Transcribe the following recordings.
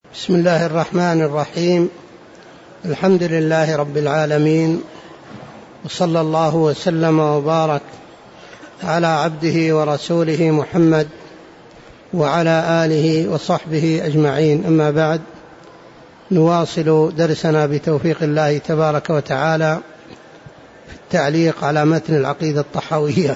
بسم الله الرحمن الرحيم. الحمد لله رب العالمين، وصلى الله وسلم وبارك على عبده ورسوله محمد وعلى آله وصحبه أجمعين. أما بعد، نواصل درسنا بتوفيق الله تبارك وتعالى في التعليق على متن العقيدة الطحاوية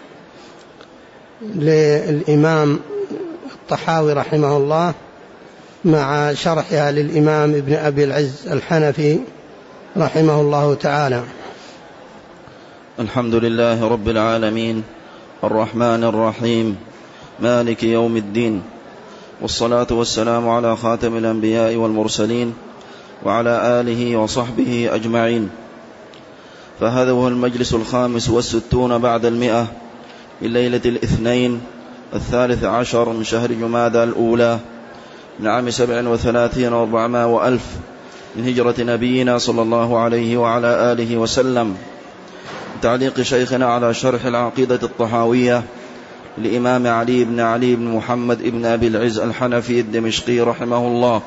للإمام الطحاوي رحمه الله، مع شرحها للإمام ابن أبي العز الحنفي رحمه الله تعالى. الحمد لله رب العالمين، الرحمن الرحيم، مالك يوم الدين، والصلاة والسلام على خاتم الأنبياء والمرسلين وعلى آله وصحبه أجمعين. فهذا هو المجلس 65 بعد 100 من ليلة الاثنين 13 من شهر جمادى الأولى من عام 37 و400 وألف من هجرة نبينا صلى الله عليه وعلى آله وسلم، تعليق شيخنا على شرح العقيدة الطحاوية لإمام علي بن محمد بن أبي العز الحنفي الدمشقي رحمه الله.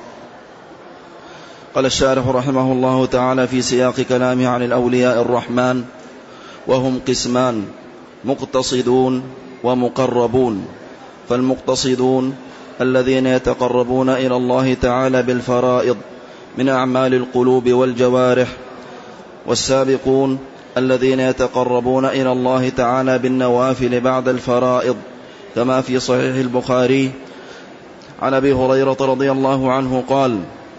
قال الشارح رحمه الله تعالى في سياق كلامه عن الأولياء الرحمن: وهم قسمان، مقتصدون ومقربون. فالمقتصدون الذين يتقربون إلى الله تعالى بالفرائض من أعمال القلوب والجوارح، والسابقون الذين يتقربون إلى الله تعالى بالنوافل بعد الفرائض، كما في صحيح البخاري عن أبي هريرة رضي الله عنه قال: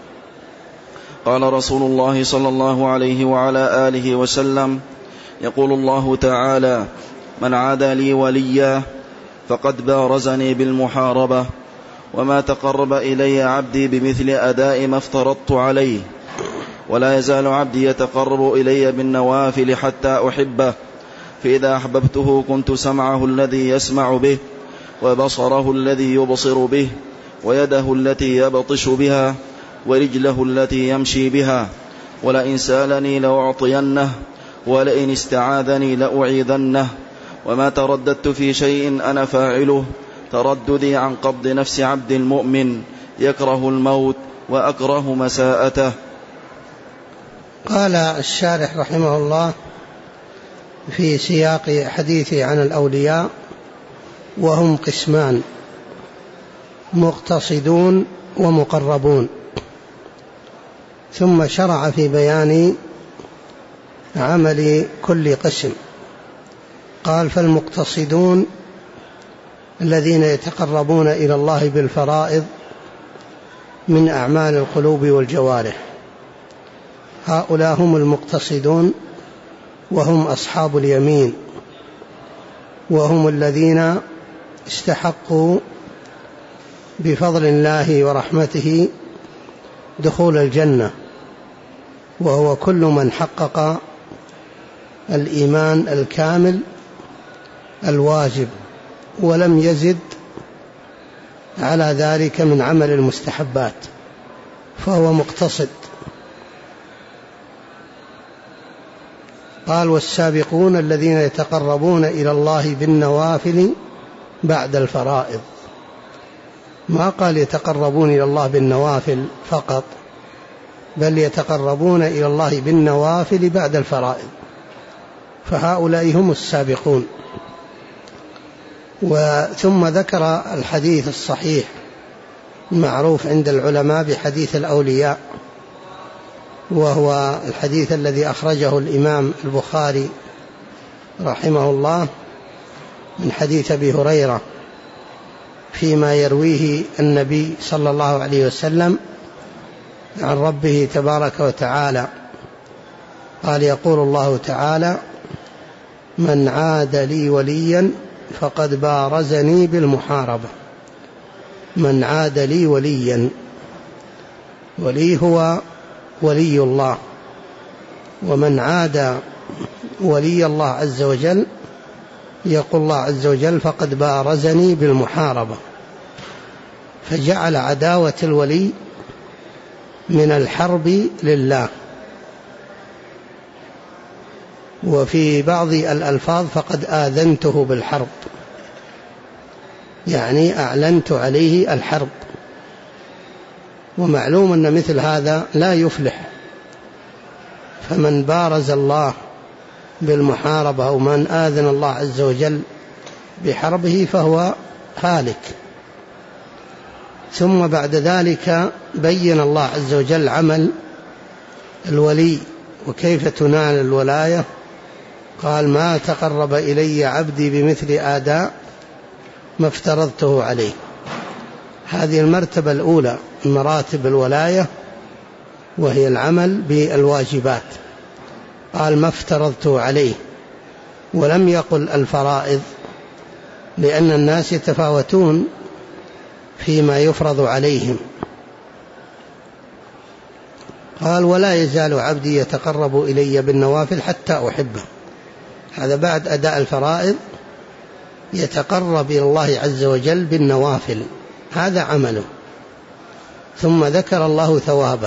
قال رسول الله صلى الله عليه وعلى آله وسلم: يقول الله تعالى: من عادى لي وليا فقد بارزني بالمحاربة، وما تقرب إلي عبدي بمثل أداء ما افترضت عليه، ولا يزال عبدي يتقرب إلي بالنوافل حتى أحبه، فإذا أحببته كنت سمعه الذي يسمع به، وبصره الذي يبصر به، ويده التي يبطش بها، ورجله التي يمشي بها، ولئن سألني لأعطينه، ولئن استعاذني لأعيذنه، وما ترددت في شيء أنا فاعله ترددي عن قبض نفس عبد المؤمن يكره الموت وأكره مساءته. قال الشارح رحمه الله في سياق حديثه عن الأولياء: وهم قسمان، مقتصدون ومقربون. ثم شرع في بيان عمل كل قسم. قال: فالمقتصدون الذين يتقربون إلى الله بالفرائض من أعمال القلوب والجوارح، هؤلاء هم المقتصدون، وهم أصحاب اليمين، وهم الذين استحقوا بفضل الله ورحمته دخول الجنة، وهو كل من حقق الإيمان الكامل الواجب ولم يزد على ذلك من عمل المستحبات، فهو مقتصد. قال: والسابقون الذين يتقربون إلى الله بالنوافل بعد الفرائض. ما قال يتقربون إلى الله بالنوافل فقط، بل يتقربون إلى الله بالنوافل بعد الفرائض، فهؤلاء هم السابقون. ثم ذكر الحديث الصحيح المعروف عند العلماء بحديث الأولياء، وهو الحديث الذي أخرجه الإمام البخاري رحمه الله من حديث أبي هريرة فيما يرويه النبي صلى الله عليه وسلم عن ربه تبارك وتعالى. قال: يقول الله تعالى: من عاد لي وليا فقد بارزني بالمحاربة. من عاد لي وليا، ولي هو ولي الله، ومن عاد ولي الله عز وجل يقول الله عز وجل: فقد بارزني بالمحاربة. فجعل عداوة الولي من الحرب لله. وفي بعض الألفاظ: فقد آذنته بالحرب، يعني أعلنت عليه الحرب. ومعلوم أن مثل هذا لا يفلح، فمن بارز الله بالمحاربة أو من آذن الله عز وجل بحربه فهو هالك. ثم بعد ذلك بين الله عز وجل عمل الولي وكيف تنال الولاية. قال: ما تقرب إلي عبدي بمثل آداء ما افترضته عليه. هذه المرتبة الأولى من مراتب الولاية، وهي العمل بالواجبات. قال: ما افترضته عليه، ولم يقل الفرائض، لأن الناس يتفاوتون فيما يفرض عليهم. قال: ولا يزال عبدي يتقرب إلي بالنوافل حتى أحبه. هذا بعد أداء الفرائض يتقرب إلى الله عز وجل بالنوافل، هذا عمله. ثم ذكر الله ثوابه،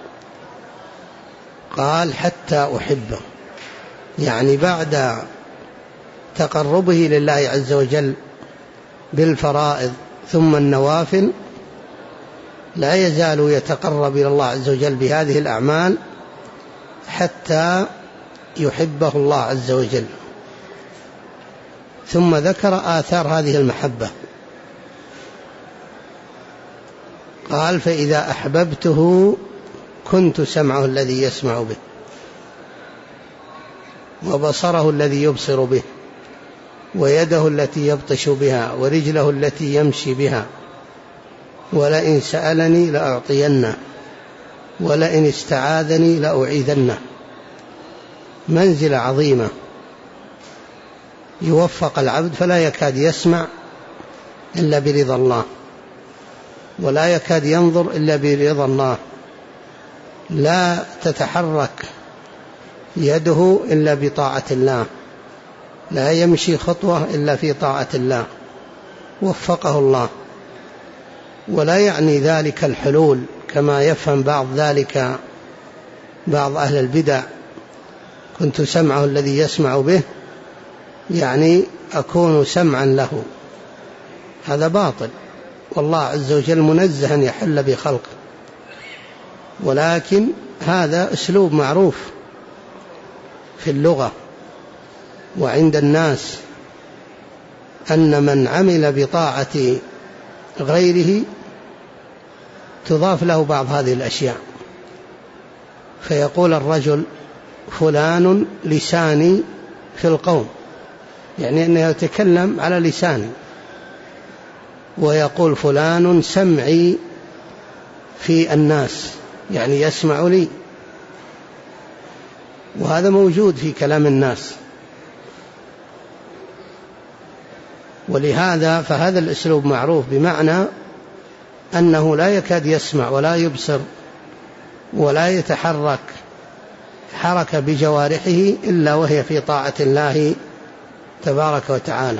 قال: حتى أحبه، يعني بعد تقربه لله عز وجل بالفرائض ثم النوافل لا يزال يتقرب إلى الله عز وجل بهذه الأعمال حتى يحبه الله عز وجل. ثم ذكر آثار هذه المحبة، قال: فإذا أحببته كنت سمعه الذي يسمع به، وبصره الذي يبصر به، ويده التي يبطش بها، ورجله التي يمشي بها، ولئن سألني لأعطينه، ولئن استعاذني لأعيذنه. منزلة عظيمة يوفق العبد فلا يكاد يسمع إلا برضا الله، ولا يكاد ينظر إلا برضا الله، لا تتحرك يده إلا بطاعة الله، لا يمشي خطوة إلا في طاعة الله، وفقه الله. ولا يعني ذلك الحلول كما يفهم بعض أهل البدع: كنت سمعه الذي يسمع به، يعني أكون سمعا له. هذا باطل، والله عز وجل منزه أن يحل بخلقه، ولكن هذا أسلوب معروف في اللغة وعند الناس، أن من عمل بطاعة غيره تضاف له بعض هذه الأشياء، فيقول الرجل: فلان لساني في القوم، يعني أنه يتكلم على لساني. ويقول: فلان سمعي في الناس، يعني يسمع لي. وهذا موجود في كلام الناس. ولهذا فهذا الأسلوب معروف، بمعنى أنه لا يكاد يسمع ولا يبصر ولا يتحرك حركة بجوارحه إلا وهي في طاعة الله تبارك وتعالى.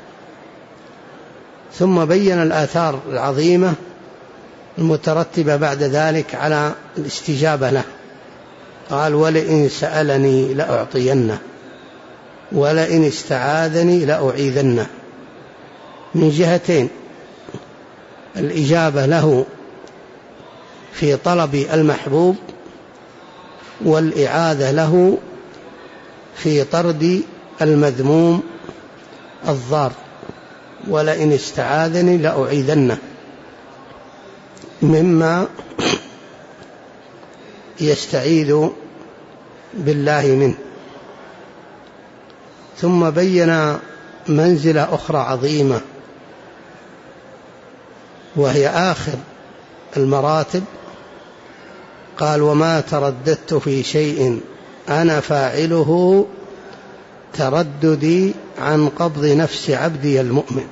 ثم بين الآثار العظيمة المترتبة بعد ذلك على الاستجابة له. قال: ولئن سألني لأعطينه، ولئن استعاذني لأعيذنه، من جهتين: الإجابة له في طلب المحبوب، والإعاذة له في طرد المذموم الضار. ولئن استعاذني لأعيذنه، مما يستعيذ بالله منه. ثم بين منزلة أخرى عظيمة، وهي آخر المراتب. قال: وما ترددت في شيء أنا فاعله ترددي عن قبض نفس عبدي المؤمن،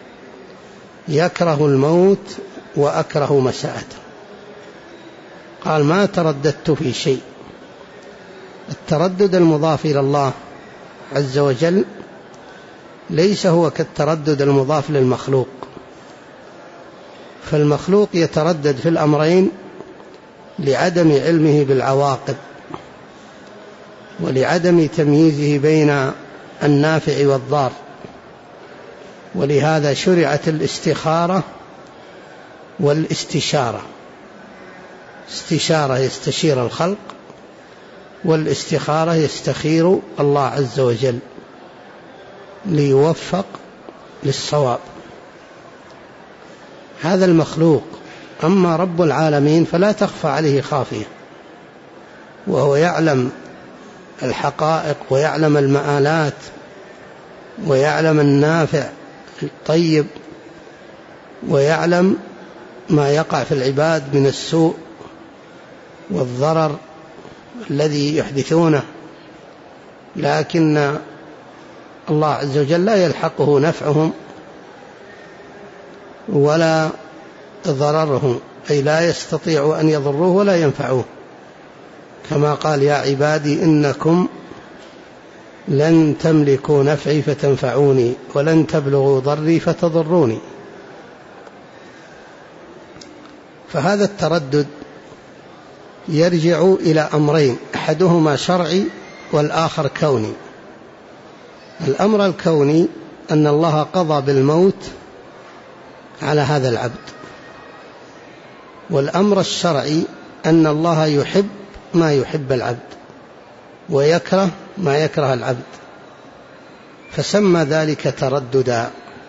يكره الموت وأكره مساءته. قال: ما ترددت في شيء. التردد المضاف إلى الله عز وجل ليس هو كالتردد المضاف للمخلوق، فالمخلوق يتردد في الأمرين لعدم علمه بالعواقب، ولعدم تمييزه بين النافع والضار، ولهذا شرعت الاستخارة والاستشارة. استشارة يستشير الخلق، والاستخارة يستخير الله عز وجل ليوفق للصواب. هذا المخلوق. أما رب العالمين فلا تخفى عليه خافية، وهو يعلم الحقائق ويعلم المآلات ويعلم النافع الطيب، ويعلم ما يقع في العباد من السوء والضرر الذي يحدثونه، لكن الله عز وجل لا يلحقه نفعهم ولا ضررهم، أي لا يستطيع أن يضروه ولا ينفعوه، كما قال: يا عبادي إنكم لن تملكوا نفعي فتنفعوني ولن تبلغوا ضري فتضروني. فهذا التردد يرجع إلى أمرين، أحدهما شرعي والآخر كوني. الأمر الكوني أن الله قضى بالموت على هذا العبد، والأمر الشرعي أن الله يحب ما يحب العبد ويكره ما يكره العبد، فسمى ذلك ترددا.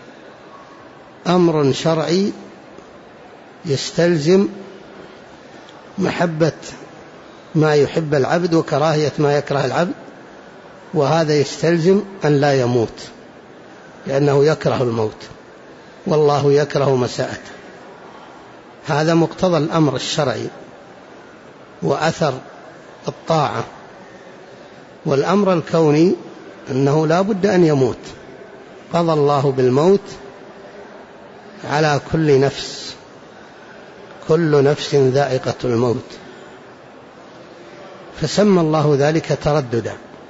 أمر شرعي يستلزم محبة ما يحب العبد وكراهية ما يكره العبد، وهذا يستلزم أن لا يموت لأنه يكره الموت والله يكره مساءته. هذا مقتضى الأمر الشرعي وأثر الطاعة. والأمر الكوني أنه لا بد أن يموت، قضى الله بالموت على كل نفس، كل نفس ذائقة الموت، فسمى الله ذلك ترددا،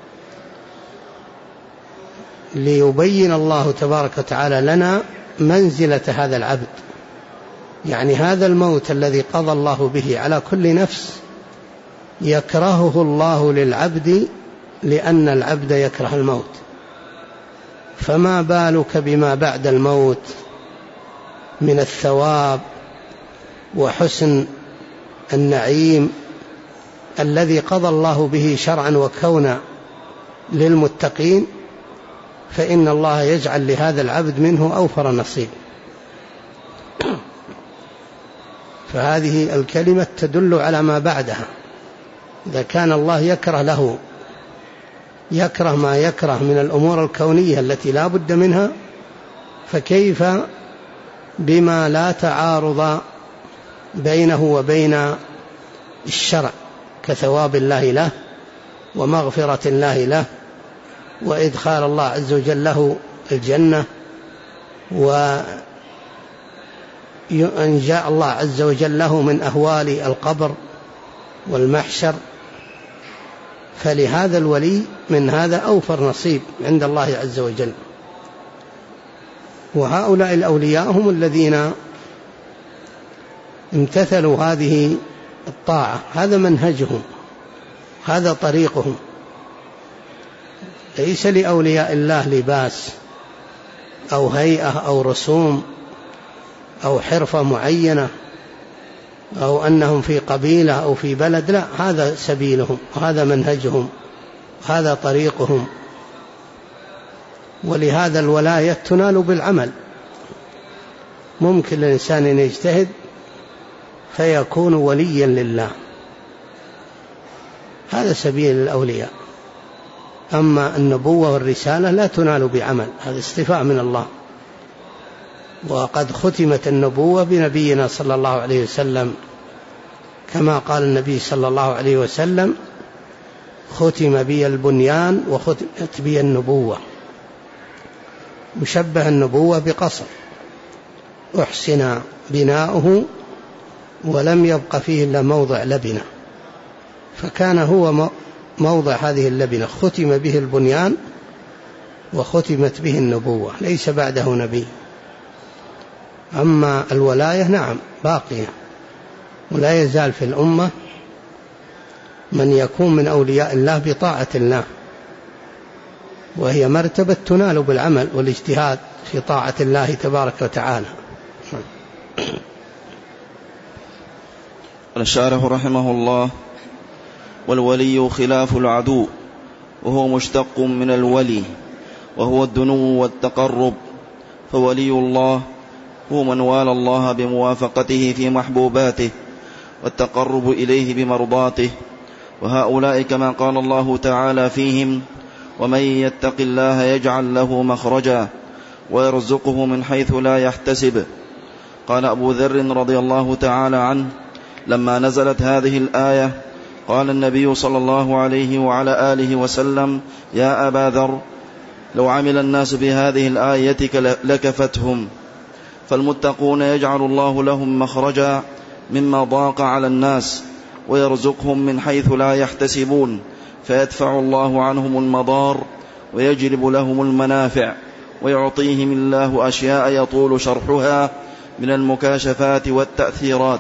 ليبين الله تبارك وتعالى لنا منزلة هذا العبد. يعني هذا الموت الذي قضى الله به على كل نفس يكرهه الله للعبد لأن العبد يكره الموت، فما بالك بما بعد الموت من الثواب وحسن النعيم الذي قضى الله به شرعا وكونا للمتقين، فإن الله يجعل لهذا العبد منه أوفر نصيب. فهذه الكلمة تدل على ما بعدها. إذا كان الله يكره له، يكره ما يكره من الأمور الكونية التي لا بد منها، فكيف بما لا تعارض بينه وبين الشرع كثواب الله له ومغفرة الله له وإدخال الله عز وجل له الجنة وإنجاء الله عز وجل له من أهوال القبر والمحشر. فلهذا الولي من هذا أوفر نصيب عند الله عز وجل. وهؤلاء الأولياء هم الذين امتثلوا هذه الطاعة، هذا منهجهم، هذا طريقهم. ليس لأولياء الله لباس أو هيئة أو رسوم أو حرفة معينة أو أنهم في قبيلة أو في بلد، لا، هذا سبيلهم وهذا منهجهم وهذا طريقهم. ولهذا الولاية تنال بالعمل. ممكن الإنسان أن يجتهد فيكون وليا لله، هذا سبيل الأولياء. أما النبوة والرسالة لا تنال بعمل، هذا استفاء من الله. وقد ختمت النبوة بنبينا صلى الله عليه وسلم، كما قال النبي صلى الله عليه وسلم: ختم بي البنيان وختمت بي النبوة. مشبه النبوة بقصر أحسن بناؤه ولم يبق فيه إلا موضع لبنة، فكان هو موضع هذه اللبنة، ختم به البنيان وختمت به النبوة، ليس بعده نبي. أما الولاية نعم باقية، ولا يزال في الأمة من يكون من أولياء الله بطاعة الله، وهي مرتبة تنال بالعمل والاجتهاد في طاعة الله تبارك وتعالى. الشارح رحمه الله: والولي خلاف العدو، وهو مشتق من الولي، وهو الدنو والتقرب. فولي الله هو من والى الله بموافقته في محبوباته والتقرب إليه بمرضاته، وهؤلاء كما قال الله تعالى فيهم: ومن يتق الله يجعل له مخرجا ويرزقه من حيث لا يحتسب. قال أبو ذر رضي الله تعالى عنه: لما نزلت هذه الآية قال النبي صلى الله عليه وعلى آله وسلم: يا أبا ذر، لو عمل الناس بهذه الآية لكفتهم. فالمتقون يجعل الله لهم مخرجا مما ضاق على الناس، ويرزقهم من حيث لا يحتسبون، فيدفع الله عنهم المضار ويجلب لهم المنافع، ويعطيهم الله أشياء يطول شرحها من المكاشفات والتأثيرات.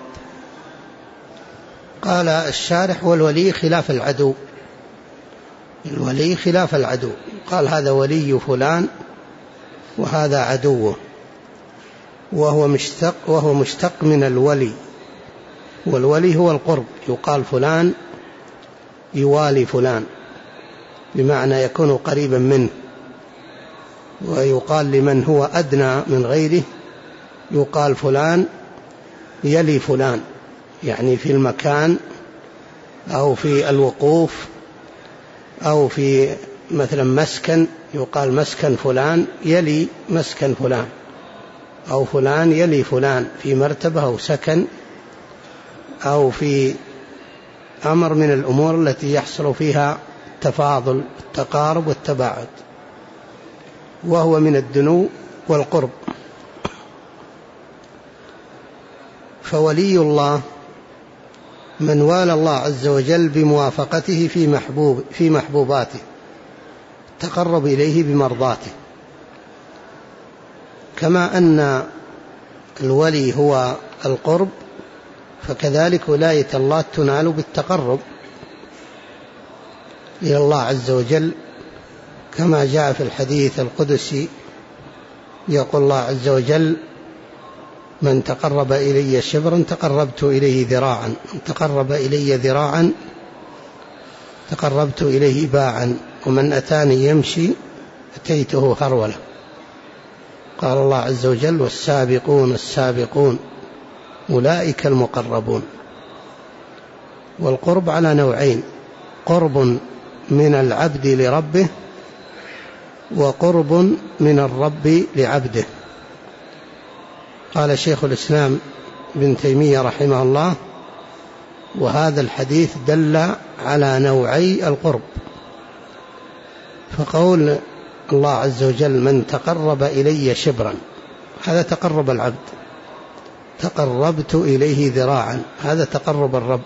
قال الشارح: والولي خلاف العدو. الولي خلاف العدو، قال هذا ولي فلان وهذا عدوه، وهو مشتق من الولي، والولي هو القرب. يقال فلان يوالي فلان بمعنى يكون قريبا منه، ويقال لمن هو أدنى من غيره يقال فلان يلي فلان، يعني في المكان أو في الوقوف أو في مثلا مسكن، يقال مسكن فلان يلي مسكن فلان، أو فلان يلي فلان في مرتبة أو سكن أو في أمر من الأمور التي يحصل فيها تفاضل التقارب والتباعد، وهو من الدنو والقرب. فولي الله من والى الله عز وجل بموافقته في محبوباته، تقرب إليه بمرضاته، كما أن الولي هو القرب، فكذلك ولاية الله تنال بالتقرب إلى الله عز وجل، كما جاء في الحديث القدسي يقول الله عز وجل: من تقرب إلي شبرا تقربت إليه ذراعا، من تقرب إلي ذراعا تقربت إليه باعا، ومن أتاني يمشي أتيته هرولة. قال الله عز وجل: والسابقون السابقون أولئك المقربون. والقرب على نوعين: قرب من العبد لربه، وقرب من الرب لعبده. قال شيخ الإسلام ابن تيمية رحمه الله: وهذا الحديث دل على نوعي القرب. فقول الله عز وجل: من تقرب إلي شبرا، هذا تقرب العبد، تقربت إليه ذراعا، هذا تقرب الرب.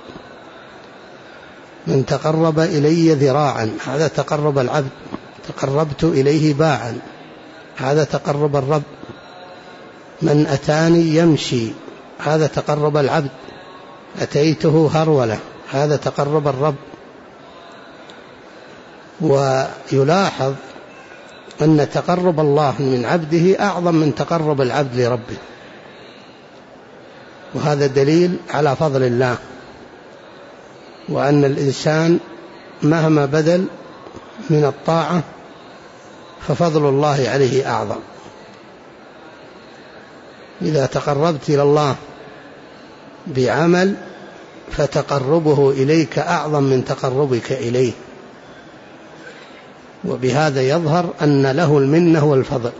من تقرب إلي ذراعا، هذا تقرب العبد، تقربت إليه باعا، هذا تقرب الرب. من أتاني يمشي، هذا تقرب العبد، أتيته هرولة، هذا تقرب الرب. ويلاحظ أن تقرب الله من عبده أعظم من تقرب العبد لربه، وهذا دليل على فضل الله، وأن الإنسان مهما بذل من الطاعة ففضل الله عليه أعظم. إذا تقربت إلى الله بعمل فتقربه إليك أعظم من تقربك إليه، وبهذا يظهر أن له المنة والفضل،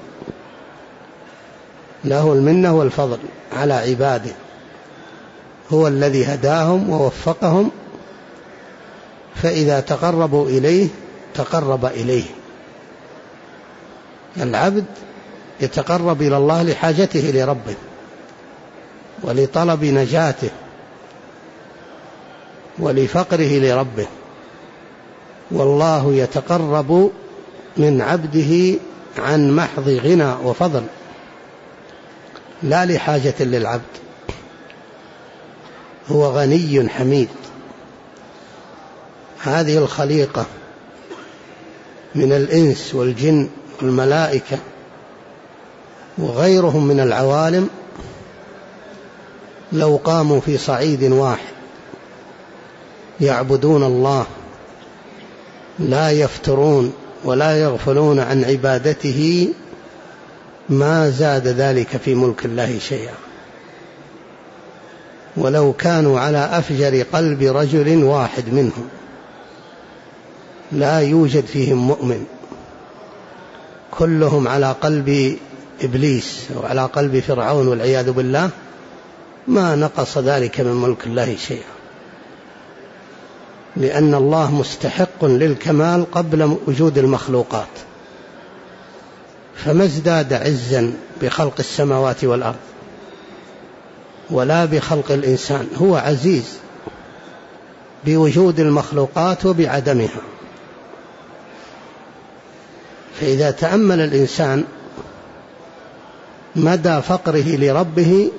له المنة والفضل على عباده، هو الذي هداهم ووفقهم، فإذا تقربوا إليه تقرب إليه. العبد يتقرب إلى الله لحاجته لربه ولطلب نجاته ولفقره لربه، والله يتقرب من عبده عن محض غنى وفضل، لا لحاجة للعبد، هو غني حميد. هذه الخليقة من الإنس والجن والملائكة وغيرهم من العوالم لو قاموا في صعيد واحد يعبدون الله لا يفترون ولا يغفلون عن عبادته ما زاد ذلك في ملك الله شيئا، ولو كانوا على أفجر قلب رجل واحد منهم لا يوجد فيهم مؤمن، كلهم على قلب إبليس وعلى قلب فرعون والعياذ بالله، ما نقص ذلك من ملك الله شيئا، لأن الله مستحق للكمال قبل وجود المخلوقات، فما ازداد عزا بخلق السماوات والأرض ولا بخلق الإنسان، هو عزيز بوجود المخلوقات وبعدمها. فإذا تأمل الإنسان مدى فقره لربه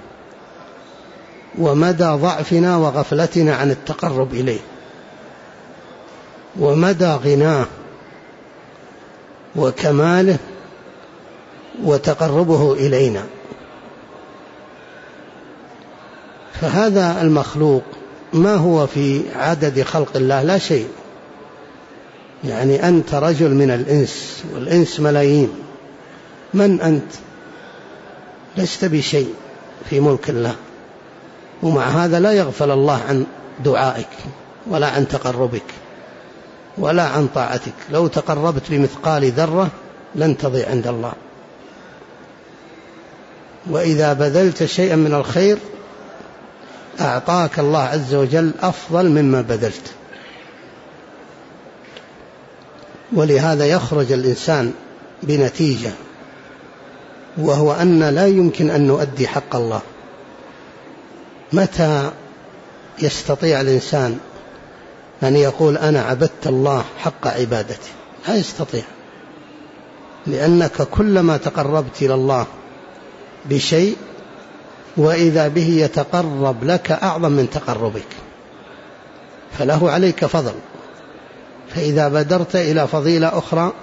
ومدى ضعفنا وغفلتنا عن التقرب إليه، ومدى غناه وكماله وتقربه إلينا، فهذا المخلوق ما هو في عدد خلق الله؟ لا شيء. يعني أنت رجل من الإنس والإنس ملايين، من أنت؟ لست بشيء في ملك الله، ومع هذا لا يغفل الله عن دعائك ولا عن تقربك ولا عن طاعتك. لو تقربت بمثقال ذرة لن تضيع عند الله، وإذا بذلت شيئا من الخير أعطاك الله عز وجل أفضل مما بذلت. ولهذا يخرج الإنسان بنتيجة، وهو أن لا يمكن أن نؤدي حق الله. متى يستطيع الإنسان أن يقول أنا عبدت الله حق عبادته؟ لا يستطيع، لأنك كلما تقربت إلى الله بشيء وإذا به يتقرب لك أعظم من تقربك، فله عليك فضل. فإذا بدرت إلى فضيلة أخرى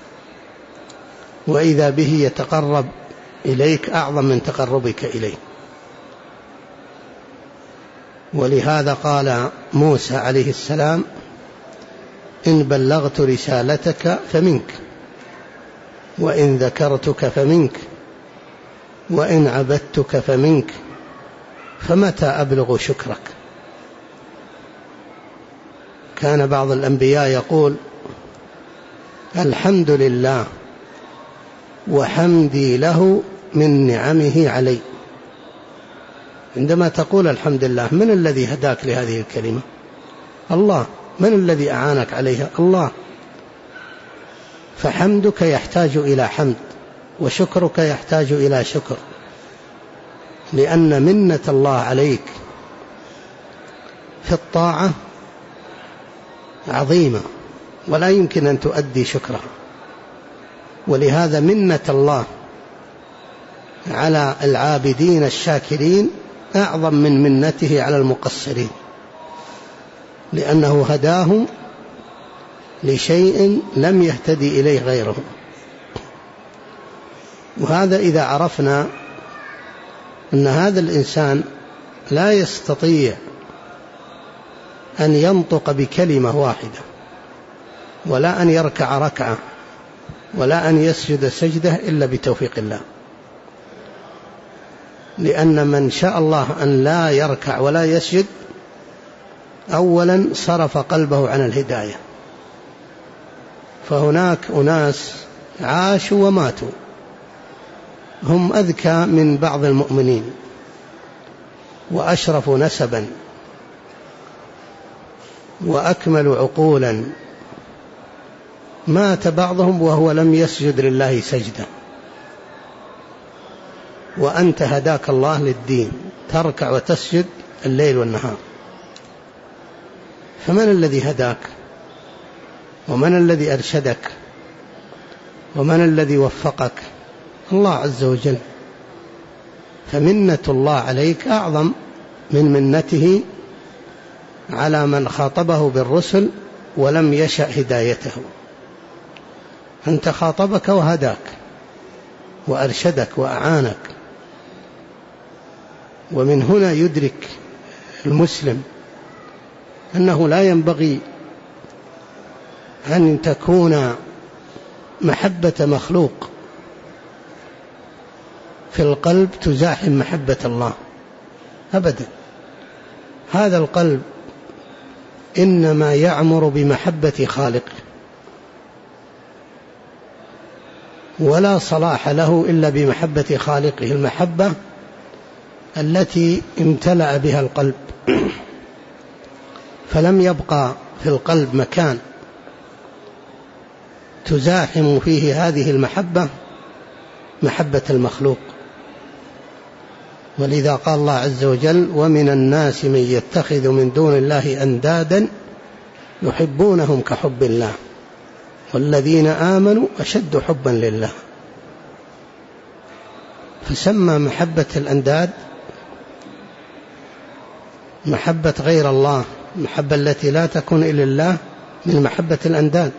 وإذا به يتقرب إليك أعظم من تقربك إليه. ولهذا قال موسى عليه السلام: إن بلغت رسالتك فمنك، وإن ذكرتك فمنك، وإن عبدتك فمنك، فمتى أبلغ شكرك؟ كان بعض الأنبياء يقول: الحمد لله وحمدي له من نعمه علي. عندما تقول الحمد لله، من الذي هداك لهذه الكلمة؟ الله. من الذي أعانك عليها؟ الله. فحمدك يحتاج إلى حمد، وشكرك يحتاج إلى شكر، لأن منة الله عليك في الطاعة عظيمة ولا يمكن أن تؤدي شكرها. ولهذا منة الله على العابدين الشاكرين أعظم من منته على المقصرين، لأنه هداهم لشيء لم يهتدي إليه غيرهم. وهذا إذا عرفنا أن هذا الإنسان لا يستطيع أن ينطق بكلمة واحدة، ولا أن يركع ركعة، ولا أن يسجد سجدة إلا بتوفيق الله، لأن من شاء الله أن لا يركع ولا يسجد أولا صرف قلبه عن الهداية. فهناك أناس عاشوا وماتوا هم أذكى من بعض المؤمنين وأشرف نسبا وأكمل عقولا، مات بعضهم وهو لم يسجد لله سجدة، وأنت هداك الله للدين تركع وتسجد الليل والنهار. فمن الذي هداك؟ ومن الذي أرشدك؟ ومن الذي وفقك؟ الله عز وجل. فمنة الله عليك أعظم من منته على من خاطبه بالرسل ولم يشأ هدايته. أنت خاطبك وهداك وأرشدك وأعانك. ومن هنا يدرك المسلم أنه لا ينبغي أن تكون محبة مخلوق في القلب تزاحم محبة الله أبدا. هذا القلب إنما يعمر بمحبة خالقه، ولا صلاح له إلا بمحبة خالقه، المحبة التي امتلأ بها القلب. فلم يبقى في القلب مكان تزاحم فيه هذه المحبة محبة المخلوق. ولذا قال الله عز وجل: ومن الناس من يتخذ من دون الله أندادا يحبونهم كحب الله والذين آمنوا أشد حبا لله. فسمى محبة الأنداد محبة غير الله، المحبة التي لا تكون إلا الله، من محبة الأنداد.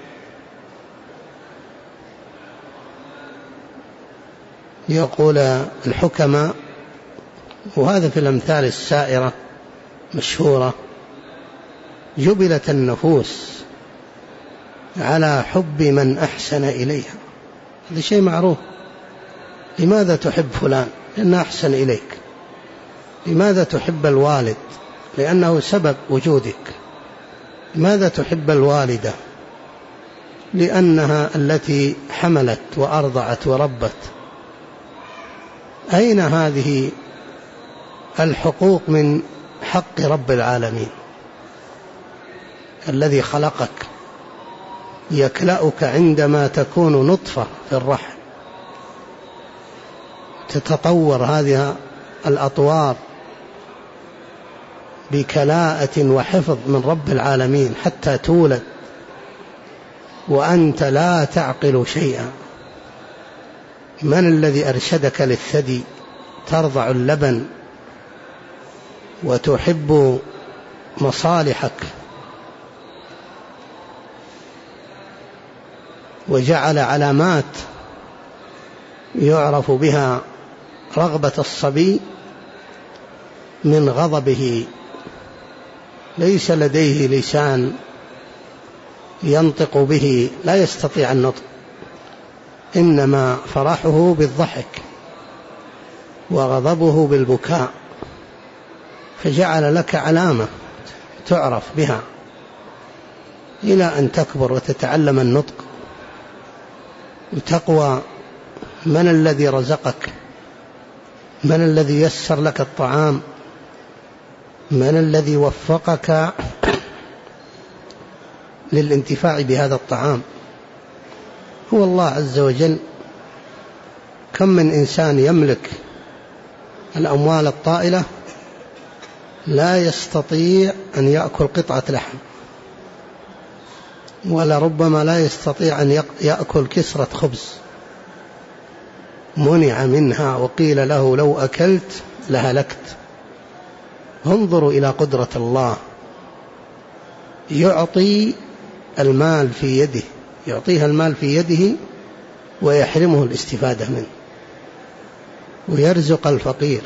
يقول الحكماء، وهذا في الأمثال السائرة مشهورة: جبلت النفوس على حب من أحسن إليها. هذا شيء معروف. لماذا تحب فلان؟ لأنه أحسن إليك. لماذا تحب الوالد؟ لأنه سبب وجودك. لماذا تحب الوالدة؟ لأنها التي حملت وأرضعت وربت. أين هذه الحقوق من حق رب العالمين الذي خلقك، يكلأك عندما تكون نطفة في الرحم، تتطور هذه الأطوار بكلاءة وحفظ من رب العالمين حتى تولد وأنت لا تعقل شيئا. من الذي أرشدك للثدي ترضع اللبن وتحب مصالحك، وجعل علامات يعرف بها رغبة الصبي من غضبه؟ ليس لديه لسان ينطق به، لا يستطيع النطق، إنما فرحه بالضحك وغضبه بالبكاء. فجعل لك علامة تعرف بها إلى أن تكبر وتتعلم النطق وتقوى. من الذي رزقك؟ من الذي يسر لك الطعام؟ من الذي وفقك للانتفاع بهذا الطعام؟ هو الله عز وجل. كم من إنسان يملك الأموال الطائلة لا يستطيع أن يأكل قطعة لحم، ولا ربما لا يستطيع أن يأكل كسرة خبز، منع منها وقيل له لو أكلت لهلكت. انظروا إلى قدرة الله، يعطي المال في يده، يعطيها المال في يده ويحرمه الاستفادة منه، ويرزق الفقير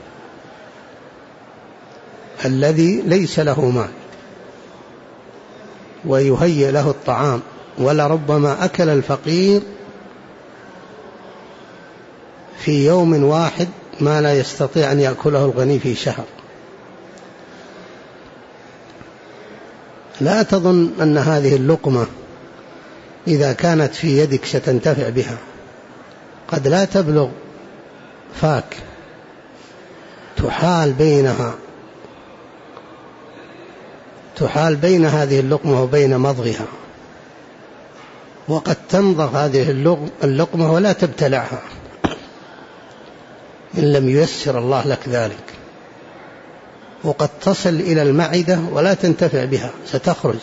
الذي ليس له مال ويهيئ له الطعام. ولربما أكل الفقير في يوم واحد ما لا يستطيع أن يأكله الغني في شهر. لا تظن أن هذه اللقمة إذا كانت في يدك ستنتفع بها، قد لا تبلغ فاك، تحال بين هذه اللقمة وبين مضغها، وقد تمضغ هذه اللقمة ولا تبتلعها إن لم ييسر الله لك ذلك، وقد تصل إلى المعدة ولا تنتفع بها، ستخرج.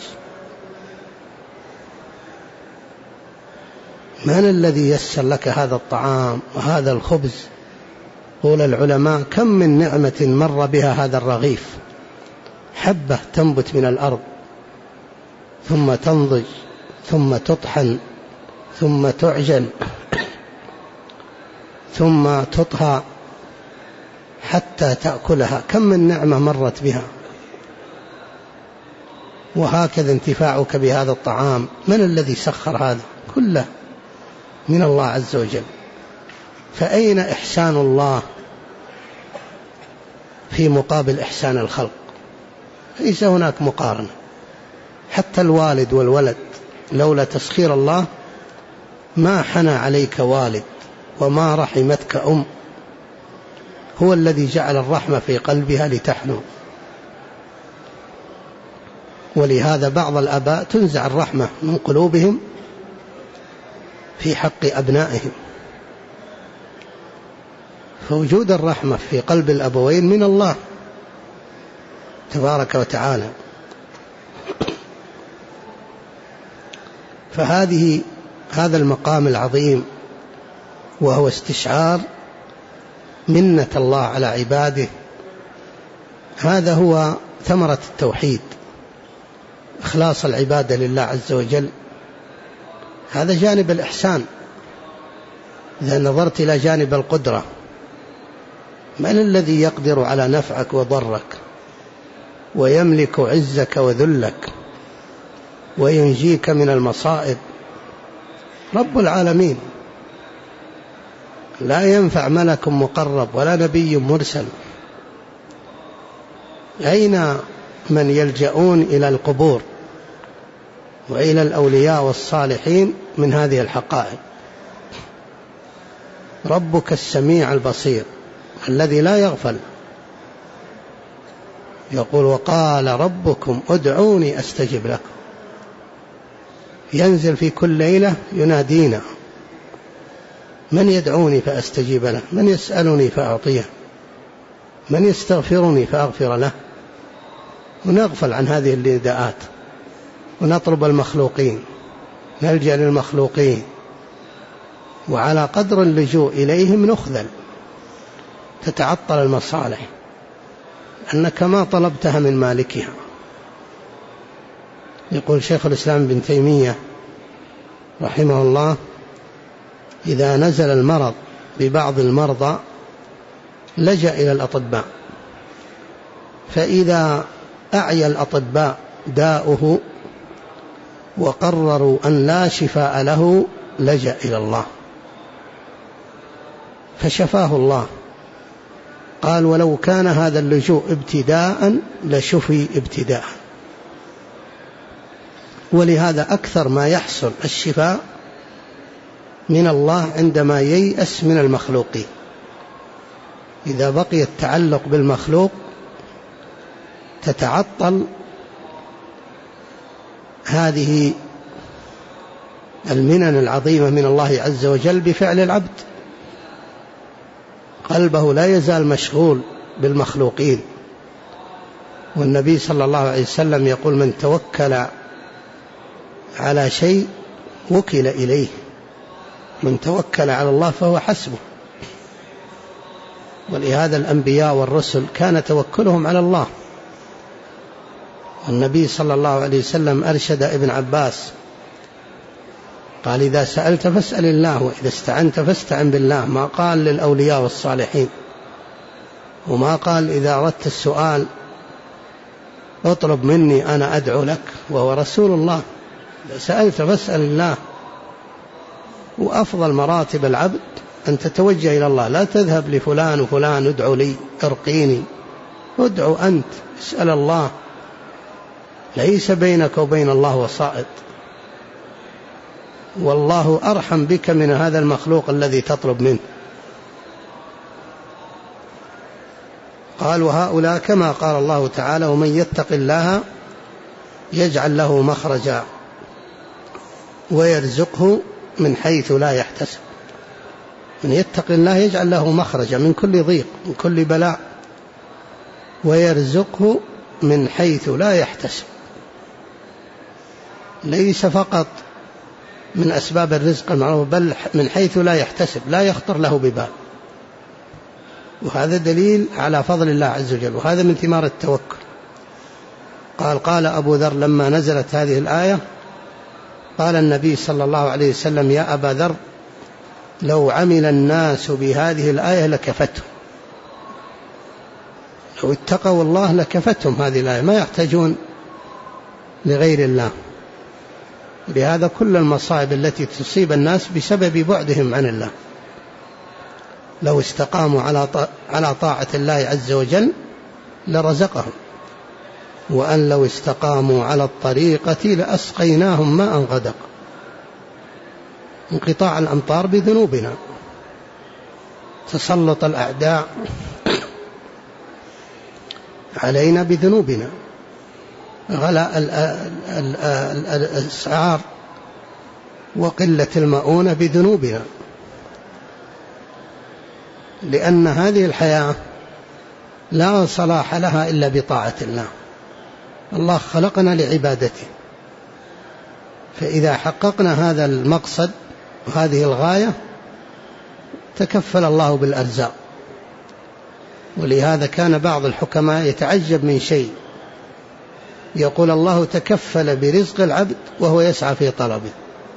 من الذي يسر لك هذا الطعام وهذا الخبز؟ قول العلماء: كم من نعمة مر بها هذا الرغيف، حبة تنبت من الأرض ثم تنضج ثم تطحن ثم تعجن ثم تطهى حتى تأكلها. كم من نعمة مرت بها. وهكذا انتفاعك بهذا الطعام. من الذي سخر هذا كله؟ من الله عز وجل. فأين إحسان الله في مقابل إحسان الخلق؟ ليس هناك مقارنة. حتى الوالد والولد لولا تسخير الله ما حنى عليك والد وما رحمتك أم. هو الذي جعل الرحمة في قلبها لتحنو. ولهذا بعض الآباء تنزع الرحمة من قلوبهم في حق أبنائهم. فوجود الرحمة في قلب الأبوين من الله تبارك وتعالى. هذا المقام العظيم وهو استشعار منة الله على عباده، هذا هو ثمرة التوحيد، إخلاص العبادة لله عز وجل. هذا جانب الإحسان. إذا نظرت إلى جانب القدرة، من الذي يقدر على نفعك وضرك ويملك عزك وذلك وينجيك من المصائب؟ رب العالمين. لا ينفع ملك مقرب ولا نبي مرسل. أين من يلجؤون إلى القبور وإلى الأولياء والصالحين من هذه الحقائق؟ ربك السميع البصير الذي لا يغفل. يقول وقال ربكم ادعوني أستجب لكم. ينزل في كل ليلة ينادينا: من يدعوني فأستجيب له، من يسألني فأعطيه، من يستغفرني فأغفر له. ونغفل عن هذه النداءات ونطلب المخلوقين، نلجأ للمخلوقين، وعلى قدر اللجوء إليهم نخذل، تتعطل المصالح أنك ما طلبتها من مالكها. يقول شيخ الإسلام ابن تيمية رحمه الله: إذا نزل المرض ببعض المرضى لجأ إلى الأطباء، فإذا أعيا الأطباء داؤه وقرروا أن لا شفاء له لجأ إلى الله فشفاه الله. قال: ولو كان هذا اللجوء ابتداء لشفي ابتداء. ولهذا أكثر ما يحصل الشفاء من الله عندما ييأس من المخلوقين. إذا بقي التعلق بالمخلوق تتعطل هذه المنن العظيمة من الله عز وجل بفعل العبد. قلبه لا يزال مشغول بالمخلوقين. والنبي صلى الله عليه وسلم يقول: من توكل على شيء وكل إليه، من توكل على الله فهو حسبه. ولهذا الأنبياء والرسل كان توكلهم على الله. النبي صلى الله عليه وسلم أرشد ابن عباس قال: إذا سألت فاسأل الله، وإذا استعنت فاستعن بالله. ما قال للأولياء والصالحين، وما قال إذا أردت السؤال اطلب مني أنا أدعو لك، وهو رسول الله. إذا سألت فاسأل الله. وأفضل مراتب العبد أن تتوجه إلى الله، لا تذهب لفلان وفلان ادعو لي ارقيني. ادعو أنت، اسأل الله. ليس بينك وبين الله وسائط، والله أرحم بك من هذا المخلوق الذي تطلب منه. قال: وهؤلاء كما قال الله تعالى: ومن يتق الله يجعل له مخرجا ويرزقه من حيث لا يحتسب. من يتق الله يجعل له مخرجا من كل ضيق، من كل بلاء، ويرزقه من حيث لا يحتسب. ليس فقط من أسباب الرزق المعروف، بل من حيث لا يحتسب، لا يخطر له ببال. وهذا دليل على فضل الله عز وجل، وهذا من ثمار التوكل. قال أبو ذر لما نزلت هذه الآية، قال النبي صلى الله عليه وسلم: يا أبا ذر، لو عمل الناس بهذه الآية لكفتهم. لو اتقوا الله لكفتهم هذه الآية، ما يحتاجون لغير الله. لهذا كل المصائب التي تصيب الناس بسبب بعدهم عن الله. لو استقاموا على طاعة الله عز وجل لرزقهم، وأن لو استقاموا على الطريقة لأسقيناهم ماء غدق. انقطاع الأمطار بذنوبنا، تسلط الأعداء علينا بذنوبنا، غلاء الأسعار وقلة المؤونة بذنوبنا، لأن هذه الحياة لا صلاح لها إلا بطاعة الله. الله خلقنا لعبادته، فإذا حققنا هذا المقصد وهذه الغاية تكفل الله بالأرزاق. ولهذا كان بعض الحكماء يتعجب من شيء، يقول الله تكفل برزق العبد وهو يسعى في طلبه،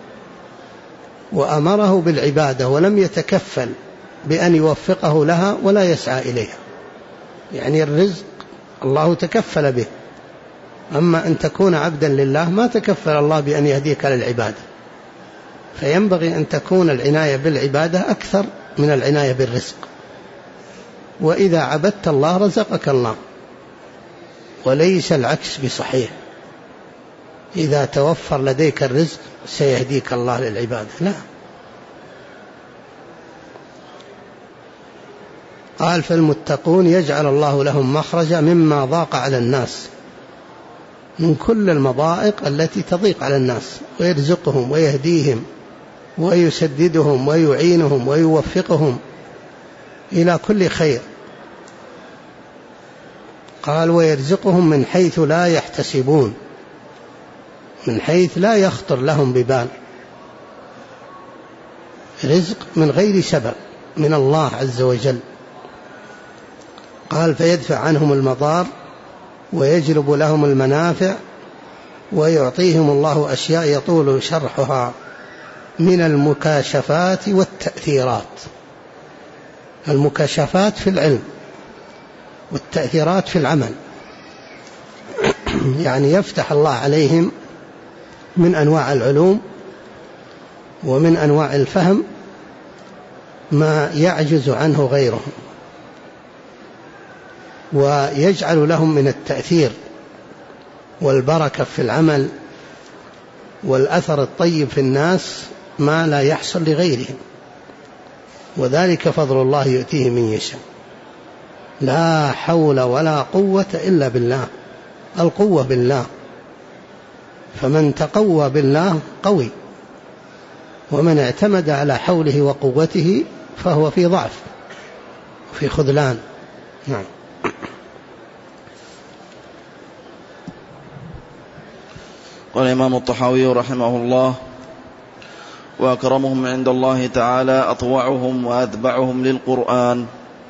وأمره بالعبادة ولم يتكفل بأن يوفقه لها ولا يسعى إليها. يعني الرزق الله تكفل به، أما أن تكون عبدا لله ما تكفل الله بأن يهديك للعبادة. فينبغي أن تكون العناية بالعبادة أكثر من العناية بالرزق. وإذا عبدت الله رزقك الله، وليس العكس بصحيح. إذا توفر لديك الرزق سيهديك الله للعبادة، لا. قال فالمتقون يجعل الله لهم مخرجا مما ضاق على الناس، من كل المضائق التي تضيق على الناس، ويرزقهم ويهديهم ويسددهم ويعينهم ويوفقهم إلى كل خير. قال ويرزقهم من حيث لا يحتسبون، من حيث لا يخطر لهم ببال، رزق من غير سبب من الله عز وجل. قال فيدفع عنهم المضار ويجلب لهم المنافع، ويعطيهم الله أشياء يطول شرحها من المكاشفات والتأثيرات. المكاشفات في العلم والتأثيرات في العمل، يعني يفتح الله عليهم من أنواع العلوم ومن أنواع الفهم ما يعجز عنه غيرهم، ويجعل لهم من التأثير والبركة في العمل والأثر الطيب في الناس ما لا يحصل لغيرهم. وذلك فضل الله يؤتيه من يشاء. لا حول ولا قوة إلا بالله. القوة بالله، فمن تقوى بالله قوي، ومن اعتمد على حوله وقوته فهو في ضعف وفي خذلان. نعم. قال الإمام الطحاوي رحمه الله: وأكرمهم عند الله تعالى أطوعهم وأتبعهم للقرآن.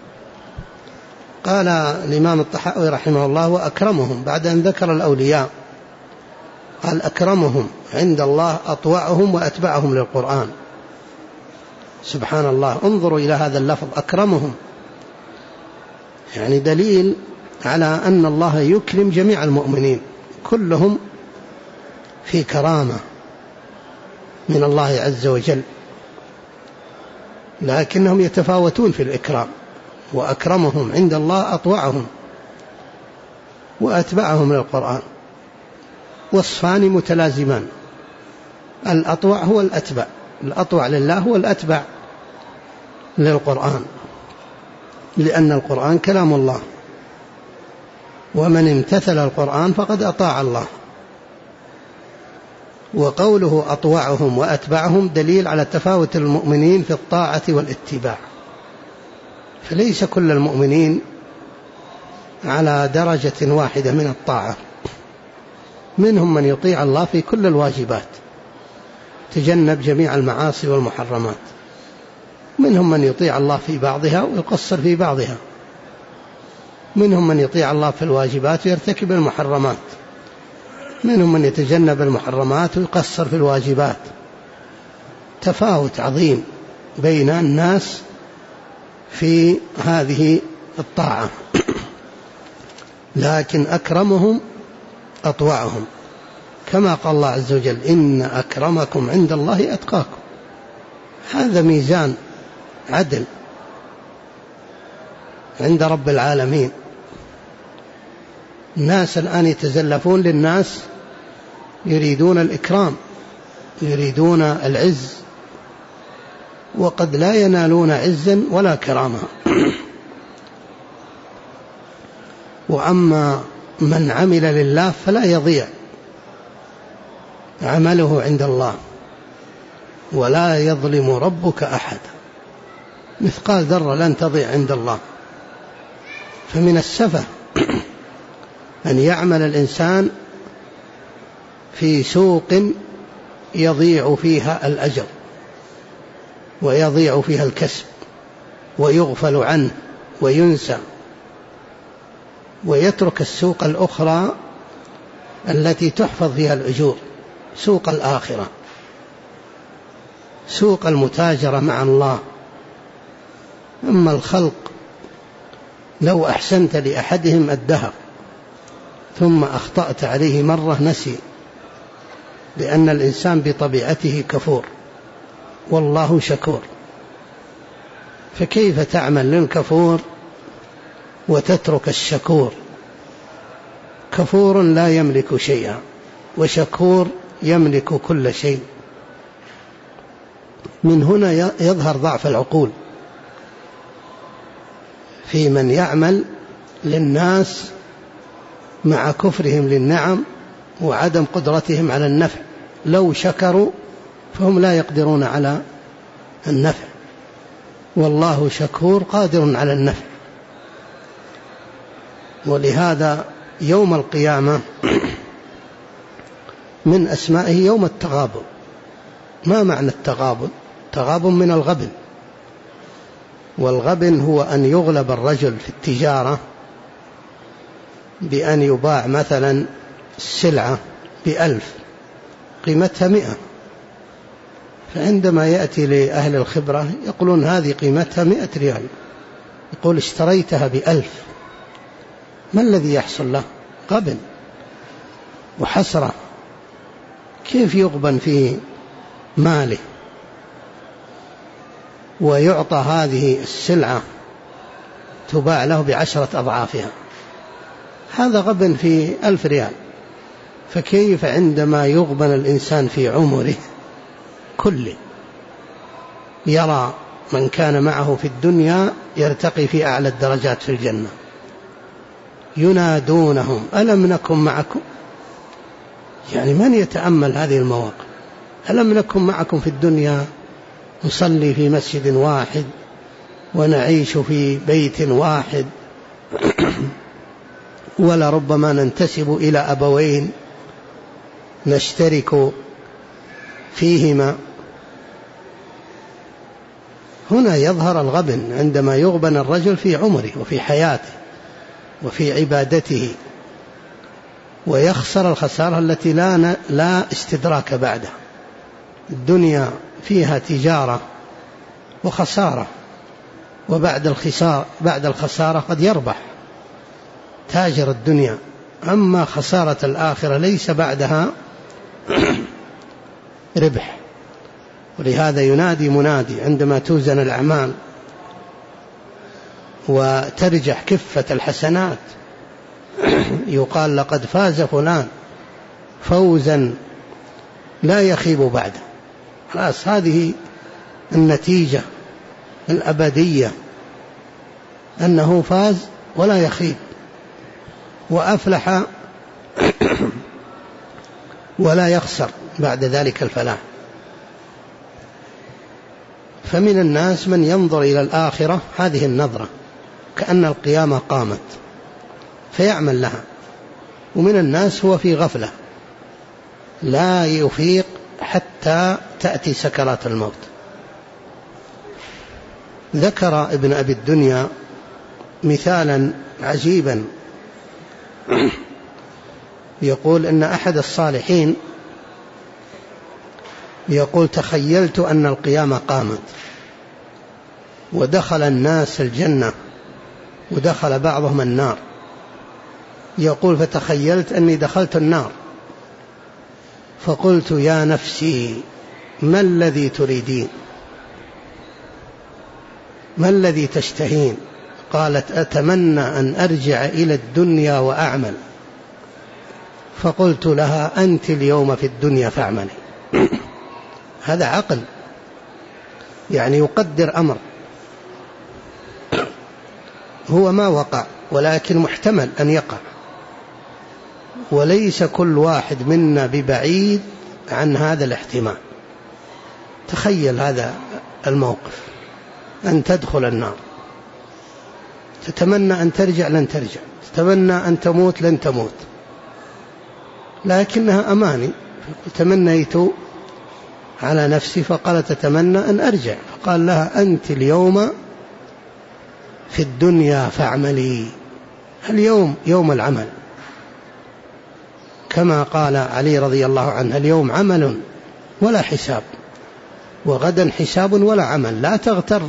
قال الإمام الطحاوي رحمه الله: وأكرمهم، بعد أن ذكر الأولياء قال أكرمهم عند الله أطوعهم وأتبعهم للقرآن. سبحان الله، انظروا إلى هذا اللفظ أكرمهم، يعني دليل على أن الله يكرم جميع المؤمنين، كلهم في كرامة من الله عز وجل، لكنهم يتفاوتون في الإكرام. وأكرمهم عند الله أطوعهم وأتبعهم للقرآن، وصفان متلازمان. الأطوع هو الأتبع، الأطوع لله هو الأتبع للقرآن، لأن القرآن كلام الله، ومن امتثل القرآن فقد أطاع الله. وقوله أطوعهم وأتبعهم دليل على تفاوت المؤمنين في الطاعة والاتباع، فليس كل المؤمنين على درجة واحدة من الطاعة. منهم من يطيع الله في كل الواجبات، تجنب جميع المعاصي والمحرمات. منهم من يطيع الله في بعضها ويقصر في بعضها. منهم من يطيع الله في الواجبات ويرتكب المحرمات. منهم من يتجنب المحرمات ويقصر في الواجبات. تفاوت عظيم بين الناس في هذه الطاعة، لكن أكرمهم أطوعهم. كما قال الله عز وجل إن أكرمكم عند الله أتقاكم. هذا ميزان عدل عند رب العالمين. الناس الآن يتزلفون للناس، يريدون الإكرام، يريدون العز، وقد لا ينالون عزا ولا كرامة. وأما من عمل لله فلا يضيع عمله عند الله، ولا يظلم ربك أحد، مثقال ذرة لن تضيع عند الله. فمن السفه أن يعمل الإنسان في سوق يضيع فيها الأجر ويضيع فيها الكسب ويغفل عنه وينسى، ويترك السوق الأخرى التي تحفظ فيها الأجور، سوق الآخرة، سوق المتاجرة مع الله. أما الخلق لو أحسنت لأحدهم الدهر ثم أخطأت عليه مرة نسي، لأن الإنسان بطبيعته كفور والله شكور. فكيف تعمل للكفور وتترك الشكور؟ كفور لا يملك شيئا، وشكور يملك كل شيء. من هنا يظهر ضعف العقول في من يعمل للناس مع كفرهم للنعم وعدم قدرتهم على النفع. لو شكروا فهم لا يقدرون على النفع، والله شكور قادر على النفع. ولهذا يوم القيامة من أسمائه يوم التغابن. ما معنى التغابن؟ تغابن من الغبن، والغبن هو أن يغلب الرجل في التجارة بأن يباع مثلا السلعة ب1,000 قيمتها 100، فعندما يأتي لأهل الخبرة يقولون هذه قيمتها 100 ريال، يقول اشتريتها ب1,000. ما الذي يحصل له؟ غبن وحسرة. كيف يغبن في ماله ويعطى هذه السلعة تباع له ب10 أضعافها؟ هذا غبن في 1000 ريال. فكيف عندما يغبن الإنسان في عمره كله؟ يرى من كان معه في الدنيا يرتقي في أعلى الدرجات في الجنة، ينادونهم ألم نكن معكم؟ يعني من يتأمل هذه المواقف؟ ألم نكن معكم في الدنيا نصلي في مسجد واحد ونعيش في بيت واحد ولربما ننتسب إلى أبوين نشترك فيهما. هنا يظهر الغبن عندما يغبن الرجل في عمره وفي حياته وفي عبادته، ويخسر الخسارة التي لا استدراك بعدها. الدنيا فيها تجارة وخسارة، وبعد الخسارة قد يربح تاجر الدنيا. أما خسارة الآخرة ليس بعدها ربح. ولهذا ينادي منادي عندما توزن الأعمال وترجح كفة الحسنات، يقال لقد فاز فلان فوزا لا يخيب بعده. خلاص، هذه النتيجة الأبدية، أنه فاز ولا يخيب، وأفلح ولا يخسر بعد ذلك الفلاح. فمن الناس من ينظر إلى الآخرة هذه النظرة كأن القيامة قامت فيعمل لها، ومن الناس هو في غفلة لا يفيق حتى تأتي سكرات الموت. ذكر ابن أبي الدنيا مثالا عجيبا، يقول إن أحد الصالحين يقول تخيلت أن القيامة قامت ودخل الناس الجنة ودخل بعضهم النار، يقول فتخيلت أني دخلت النار فقلت يا نفسي ما الذي تريدين؟ ما الذي تشتهين؟ قالت أتمنى أن أرجع إلى الدنيا وأعمل. فقلت لها أنت اليوم في الدنيا فاعملي. هذا عقل، يعني يقدر أمر هو ما وقع ولكن محتمل أن يقع، وليس كل واحد منا ببعيد عن هذا الاحتمال. تخيل هذا الموقف، أن تدخل النار، تتمنى أن ترجع لن ترجع، تتمنى أن تموت لن تموت، لكنها أماني. تمنيت على نفسي فقالت تتمنى أن أرجع، فقال لها أنت اليوم في الدنيا فاعملي. اليوم يوم العمل، كما قال علي رضي الله عنه اليوم عمل ولا حساب، وغدا حساب ولا عمل. لا تغتر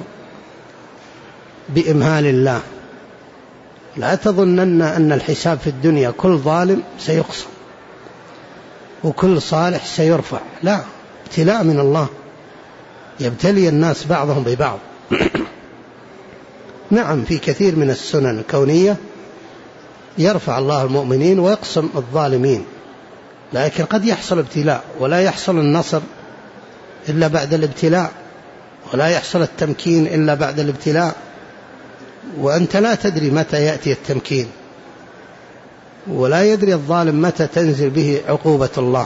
بإمهال الله، لا تظنن أن الحساب في الدنيا كل ظالم سيقصى وكل صالح سيرفع، لا، ابتلاء من الله، يبتلي الناس بعضهم ببعض. نعم، في كثير من السنن الكونية يرفع الله المؤمنين ويقسم الظالمين، لكن قد يحصل ابتلاء ولا يحصل النصر إلا بعد الابتلاء، ولا يحصل التمكين إلا بعد الابتلاء، وأنت لا تدري متى يأتي التمكين، ولا يدري الظالم متى تنزل به عقوبة الله.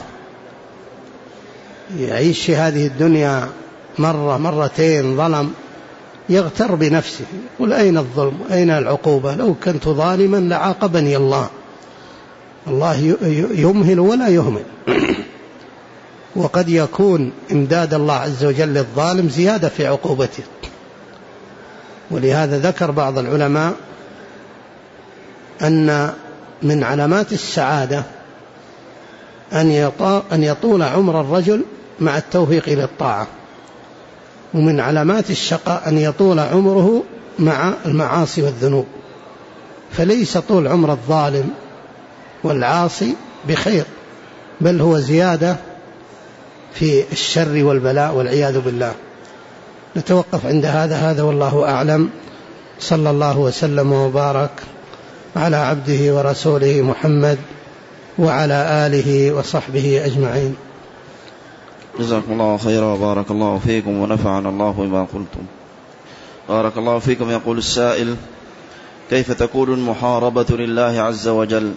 يعيش في هذه الدنيا مرة مرتين ظلم، يغتر بنفسه، يقول أين الظلم أين العقوبة؟ لو كنت ظالما لعاقبني الله. الله يمهل ولا يهمل. وقد يكون إمداد الله عز وجل للظالم زيادة في عقوبته. ولهذا ذكر بعض العلماء أن من علامات السعادة أن يطول عمر الرجل مع التوفيق إلى الطاعة، ومن علامات الشقاء أن يطول عمره مع المعاصي والذنوب. فليس طول عمر الظالم والعاصي بخير، بل هو زيادة في الشر والبلاء والعياذ بالله. نتوقف عند هذا والله أعلم. صلى الله وسلم وبارك على عبده ورسوله محمد وعلى آله وصحبه أجمعين. جزاكم الله خيرا وبارك الله فيكم ونفعنا الله بما قلتم. بارك الله فيكم. يقول السائل: كيف تكون المحاربة لله عز وجل؟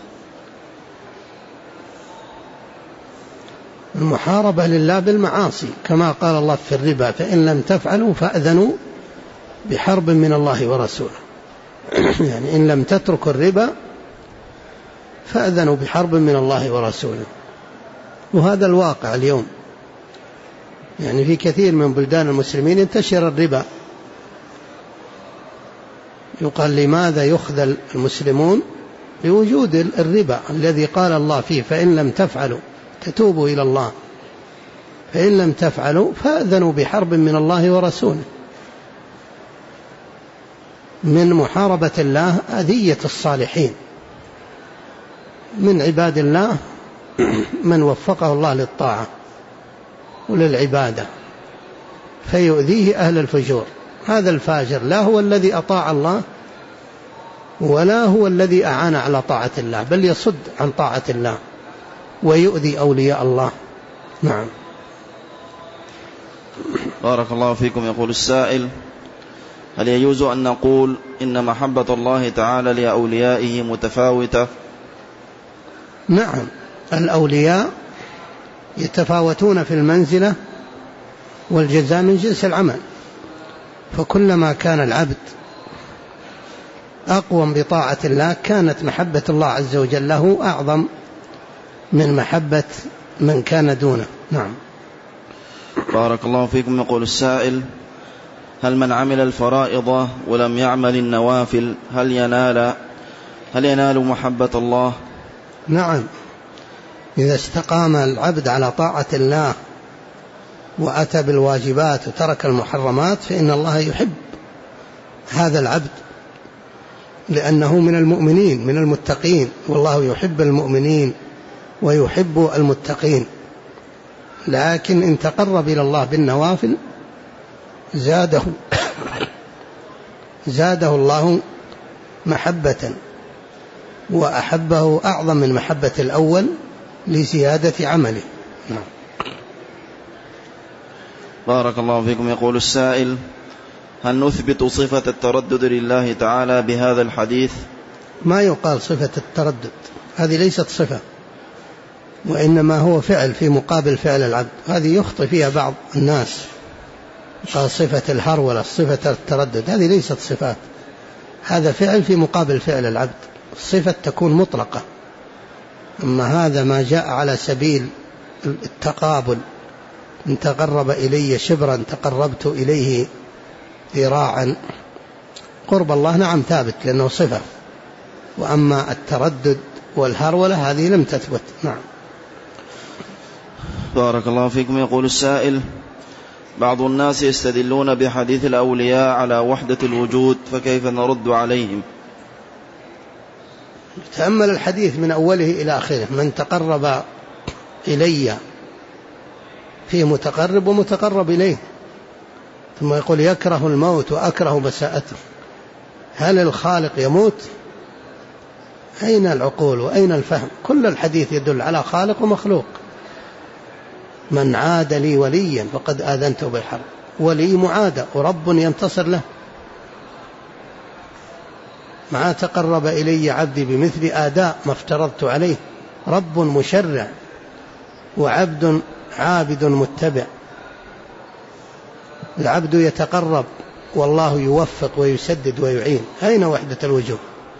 المحاربة لله بالمعاصي، كما قال الله في الربا: فإن لم تفعلوا فأذنوا بحرب من الله ورسوله. يعني إن لم تتركوا الربا فأذنوا بحرب من الله ورسوله. وهذا الواقع اليوم، يعني في كثير من بلدان المسلمين ينتشر الربا. يقال لماذا يخذل المسلمون؟ لوجود الربا الذي قال الله فيه: فإن لم تفعلوا تتوبوا إلى الله، فإن لم تفعلوا فأذنوا بحرب من الله ورسوله. من محاربة الله أذية الصالحين من عباد الله، من وفقه الله للطاعة وللعبادة فيؤذيه أهل الفجور. هذا الفاجر لا هو الذي أطاع الله ولا هو الذي أعان على طاعة الله، بل يصد عن طاعة الله ويؤذي أولياء الله. نعم. بارك الله فيكم. يقول السائل: هل يجوز أن نقول إن محبة الله تعالى لأوليائه متفاوتة؟ نعم، الأولياء يتفاوتون في المنزلة والجزاء من جنس العمل، فكلما كان العبد أقوم بطاعة الله كانت محبة الله عز وجل له أعظم من محبة من كان دونه. نعم. بارك الله فيكم. يقول السائل: هل من عمل الفرائض ولم يعمل النوافل هل ينال محبة الله؟ نعم، إذا استقام العبد على طاعة الله وأتى بالواجبات وترك المحرمات فإن الله يحب هذا العبد، لأنه من المؤمنين من المتقين، والله يحب المؤمنين ويحب المتقين. لكن إن تقرب إلى الله بالنوافل زاده الله محبة وأحبه أعظم من محبة الأول لزيادة عمله. نعم. بارك الله فيكم. يقول السائل: هل نثبت صفة التردد لله تعالى بهذا الحديث؟ ما يقال صفة التردد، هذه ليست صفة، وإنما هو فعل في مقابل فعل العبد. هذه يخطئ فيها بعض الناس، قال صفة الهرولة صفة التردد، هذه ليست صفات، هذا فعل في مقابل فعل العبد. الصفة تكون مطلقة، أما هذا ما جاء على سبيل التقابل، إن تقرب إلي شبرا تقربت إليه ذراعا. قرب الله نعم ثابت لأنه صفة، وأما التردد والهرولة هذه لم تثبت. نعم. بارك الله فيكم. يقول السائل: بعض الناس يستدلون بحديث الأولياء على وحدة الوجود، فكيف نرد عليهم؟ تأمل الحديث من أوله إلى آخره: من تقرب إلي، فيه متقرب ومتقرب إليه، ثم يقول يكره الموت وأكره مساءته. هل الخالق يموت؟ أين العقول وأين الفهم؟ كل الحديث يدل على خالق ومخلوق. من عاد لي وليا فقد آذنته بالحرب، ولي معادى ورب ينتصر له. ما تقرب إلي عبدي بمثل آداء ما افترضت عليه. رب مشرع وعبد عابد متبع. العبد يتقرب والله يوفق ويسدد ويعين. أين وحدة الوجود؟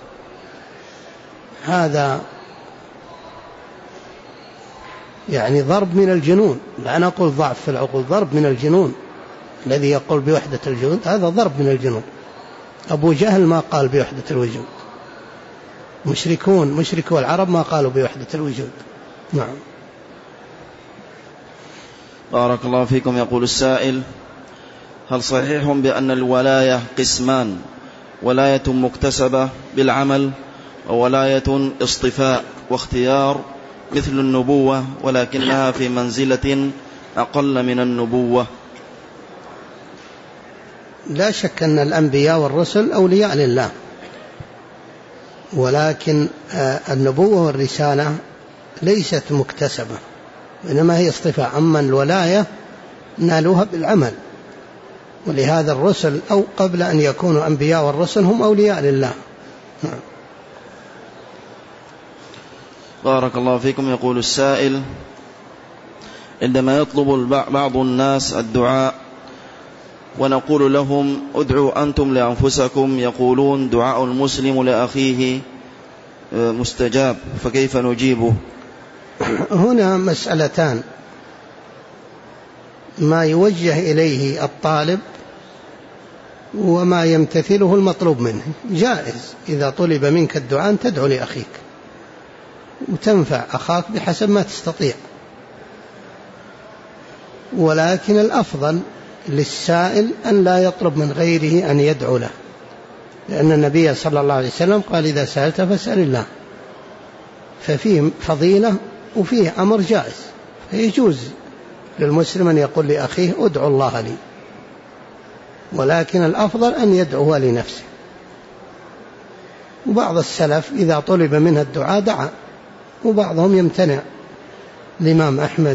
هذا يعني ضرب من الجنون، لا نقول ضعف في العقول، ضرب من الجنون. الذي يقول بوحدة الوجود هذا ضرب من الجنون. أبو جهل ما قال بوحدة الوجود، مشركو العرب ما قالوا بوحدة الوجود. نعم. بارك الله فيكم. يقول السائل: هل صحيح بأن الولاية قسمان: ولاية مكتسبة بالعمل، وولاية اصطفاء واختيار مثل النبوة، ولكنها في منزلة أقل من النبوة؟ لا شك أن الأنبياء والرسل أولياء لله، ولكن النبوة والرسالة ليست مكتسبة، إنما هي اصطفاء. أما الولاية نالوها بالعمل، ولهذا الرسل أو قبل أن يكونوا أنبياء والرسل هم أولياء لله. بارك الله فيكم. يقول السائل: عندما يطلب بعض الناس الدعاء ونقول لهم ادعوا أنتم لأنفسكم، يقولون دعاء المسلم لأخيه مستجاب، فكيف نجيبه؟ هنا مسألتان: ما يوجه إليه الطالب وما يمتثله المطلوب منه. جائز إذا طلب منك الدعاء أن تدعو لأخيك وتنفع أخاك بحسب ما تستطيع، ولكن الأفضل للسائل أن لا يطلب من غيره أن يدعو له، لأن النبي صلى الله عليه وسلم قال إذا سألت فاسأل الله. ففيه فضيلة وفيه أمر جائز، فيجوز للمسلم أن يقول لأخيه ادعو الله لي، ولكن الأفضل أن يدعو لنفسه. وبعض السلف إذا طلب منه الدعاء دعا، وبعضهم يمتنع. الإمام أحمد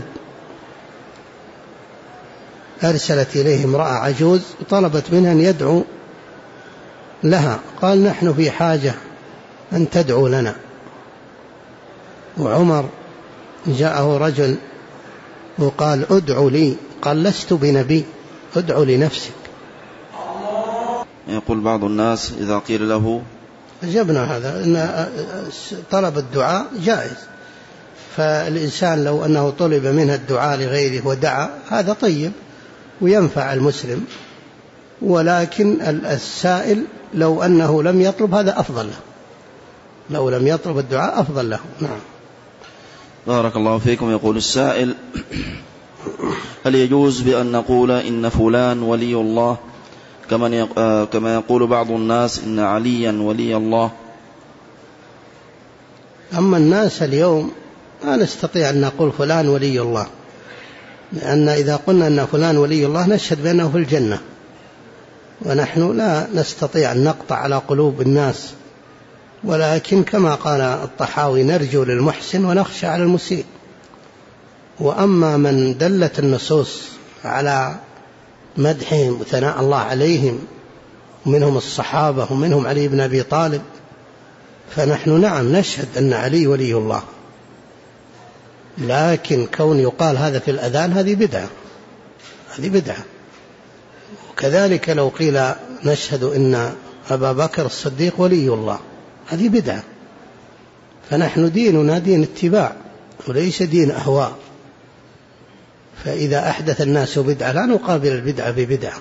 أرسلت إليه امرأة عجوز وطلبت منها أن يدعو لها، قال نحن في حاجة أن تدعو لنا. وعمر جاءه رجل وقال ادعو لي، قال لست بنبي، ادعو لنفسك. يقول بعض الناس إذا قيل له أجبنا هذا إن طلب الدعاء جائز، فالإنسان لو أنه طلب منه الدعاء لغيره ودعا هذا طيب وينفع المسلم، ولكن السائل لو أنه لم يطلب هذا أفضل له، لو لم يطلب الدعاء أفضل له. نعم. بارك الله فيكم. يقول السائل: هل يجوز بأن نقول إن فلان ولي الله كما يقول بعض الناس إن عليا ولي الله؟ أما الناس اليوم لا نستطيع أن نقول فلان ولي الله، لأن إذا قلنا أن فلان ولي الله نشهد بأنه في الجنة، ونحن لا نستطيع أن نقطع على قلوب الناس، ولكن كما قال الطحاوي نرجو للمحسن ونخشى على المسيء. وأما من دلت النصوص على مدحهم وثناء الله عليهم ومنهم الصحابة ومنهم علي بن أبي طالب، فنحن نعم نشهد أن علي ولي الله، لكن كون يقال هذا في الأذان هذه بدعة. وكذلك لو قيل نشهد أن أبا بكر الصديق ولي الله، هذه بدعة. فنحن ديننا دين اتباع وليس دين أهواء، فإذا أحدث الناس بدعة لا نقابل البدعة ببدعة.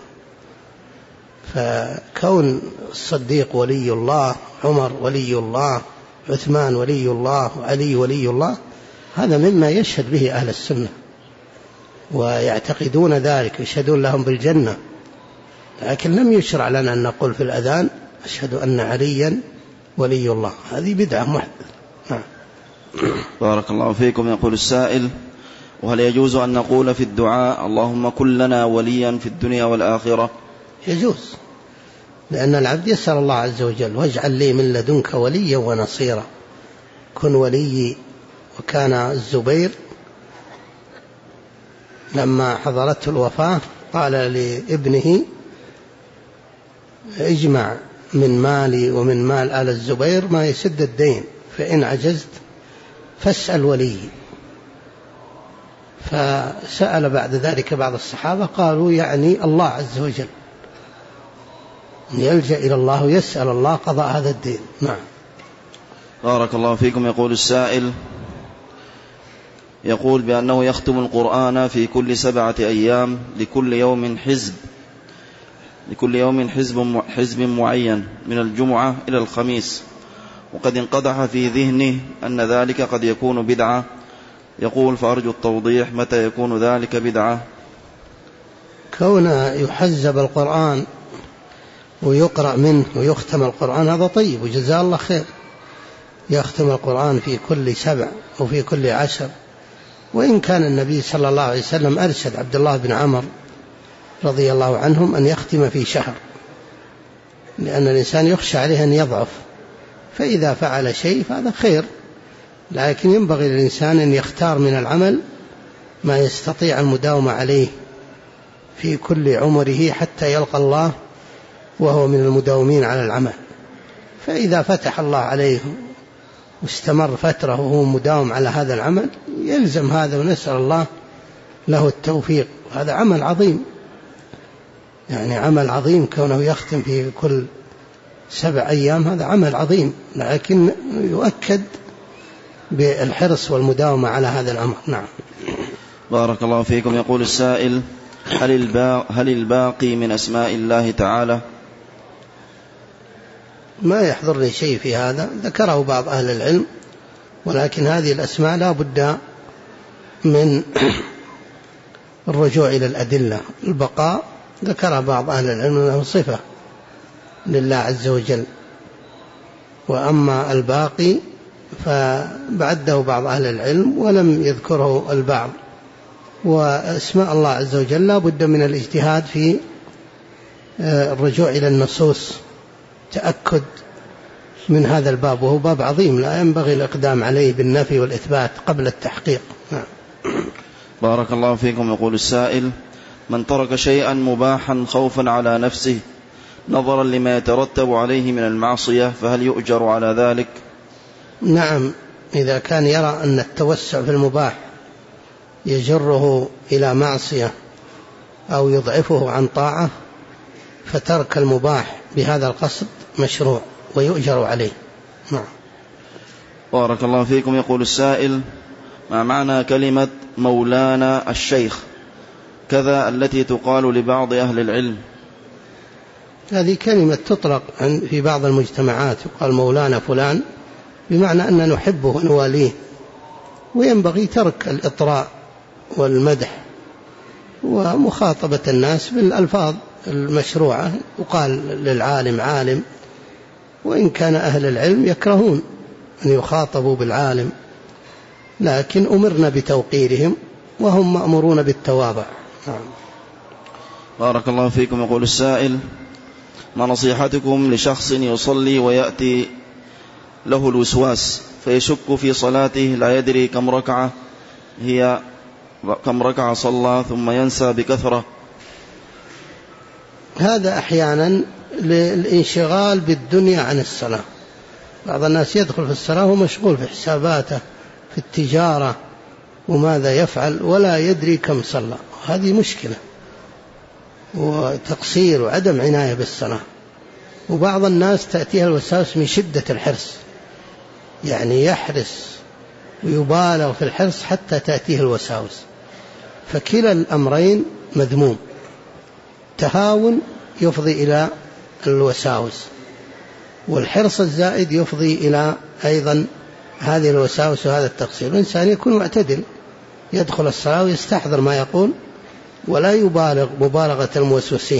فكون الصديق ولي الله، عمر ولي الله، عثمان ولي الله، وعلي ولي الله، هذا مما يشهد به أهل السنة ويعتقدون ذلك، يشهدون لهم بالجنة. لكن لم يشرع لنا أن نقول في الأذان أشهد أن عليا ولي الله، هذه بدعة محدثة. بارك الله فيكم. يقول السائل: وهل يجوز أن نقول في الدعاء اللهم كن لنا وليا في الدنيا والآخرة؟ يجوز، لأن العبد يسأل الله عز وجل: واجعل لي من لدنك وليا ونصيرا، كن ولي. وكان الزبير لما حضرته الوفاة قال لابنه: اجمع من مالي ومن مال آل الزبير ما يسد الدين، فإن عجزت فاسأل ولي. فسأل بعد ذلك بعض الصحابة قالوا يعني الله عز وجل، يلجأ إلى الله ويسأل الله قضاء هذا الدين. نعم. بارك الله فيكم. يقول السائل، يقول بأنه يختم القرآن في كل 7 أيام لكل يوم حزب معين من الجمعة إلى الخميس، وقد انقدح في ذهنه أن ذلك قد يكون بدعة. يقول: فأرجو التوضيح، متى يكون ذلك بدعة؟ كون يحزب القرآن ويقرأ منه ويختم القرآن هذا طيب وجزاه الله خير، يختم القرآن في كل 7 وفي كل 10، وإن كان النبي صلى الله عليه وسلم أرشد عبد الله بن عمر رضي الله عنهم أن يختم في شهر، لأن الإنسان يخشى عليه أن يضعف، فإذا فعل شيء فهذا خير، لكن ينبغي للإنسان أن يختار من العمل ما يستطيع المداومة عليه في كل عمره حتى يلقى الله وهو من المداومين على العمل. فإذا فتح الله عليه واستمر فترة وهو مداوم على هذا العمل يلزم هذا، ونسأل الله له التوفيق. هذا عمل عظيم، يعني عمل عظيم كونه يختم في كل 7 أيام، هذا عمل عظيم، لكن يؤكد بالحرص والمداومة على هذا الأمر. نعم. بارك الله فيكم. يقول السائل: هل الباقي من أسماء الله تعالى؟ ما يحضر لي شيء في هذا، ذكره بعض أهل العلم، ولكن هذه الأسماء لا بد من الرجوع إلى الأدلة. البقاء ذكر بعض أهل العلم أنه صفة لله عز وجل، وأما الباقي فبعده بعض أهل العلم ولم يذكره البعض. وأسماء الله عز وجل لا بد من الاجتهاد في الرجوع إلى النصوص، تأكد من هذا الباب، وهو باب عظيم لا ينبغي الإقدام عليه بالنفي والإثبات قبل التحقيق. بارك الله فيكم. يقول السائل: من ترك شيئا مباحا خوفا على نفسه نظرا لما يترتب عليه من المعصية فهل يؤجر على ذلك؟ نعم، إذا كان يرى أن التوسع في المباح يجره إلى معصية أو يضعفه عن طاعة فترك المباح بهذا القصد مشروع ويؤجر عليه. نعم. بارك الله فيكم. يقول السائل: ما معنى كلمة مولانا الشيخ كذا التي تقال لبعض أهل العلم؟ هذه كلمة تطلق في بعض المجتمعات، يقال مولانا فلان بمعنى أن نحبه ونواليه، وينبغي ترك الإطراء والمدح ومخاطبة الناس بالألفاظ المشروعة. يقال للعالم عالم، وإن كان أهل العلم يكرهون أن يخاطبوا بالعالم، لكن أمرنا بتوقيرهم وهم مأمورون بالتواضع. نعم. بارك الله فيكم. يقول السائل: ما نصيحتكم لشخص يصلي ويأتي له الوسواس فيشك في صلاته، لا يدري كم ركعة صلى ثم ينسى بكثرة؟ هذا أحيانا للانشغال بالدنيا عن الصلاة. بعض الناس يدخل في الصلاة ومشغول في حساباته في التجارة وماذا يفعل ولا يدري كم صلى. هذه مشكلة وتقصير وعدم عناية بالصلاة. وبعض الناس تأتيها الوساوس من شدة الحرص، يعني يحرص ويبالغ في الحرص حتى تأتيه الوساوس. فكلا الأمرين مذموم. تهاون يفضي إلى الوساوس، والحرص الزائد يفضي إلى أيضا هذه الوساوس وهذا التقصير. الإنسان يكون معتدل، يدخل الصلاة ويستحضر ما يقول ولا يبالغ مبالغة الموسوسين.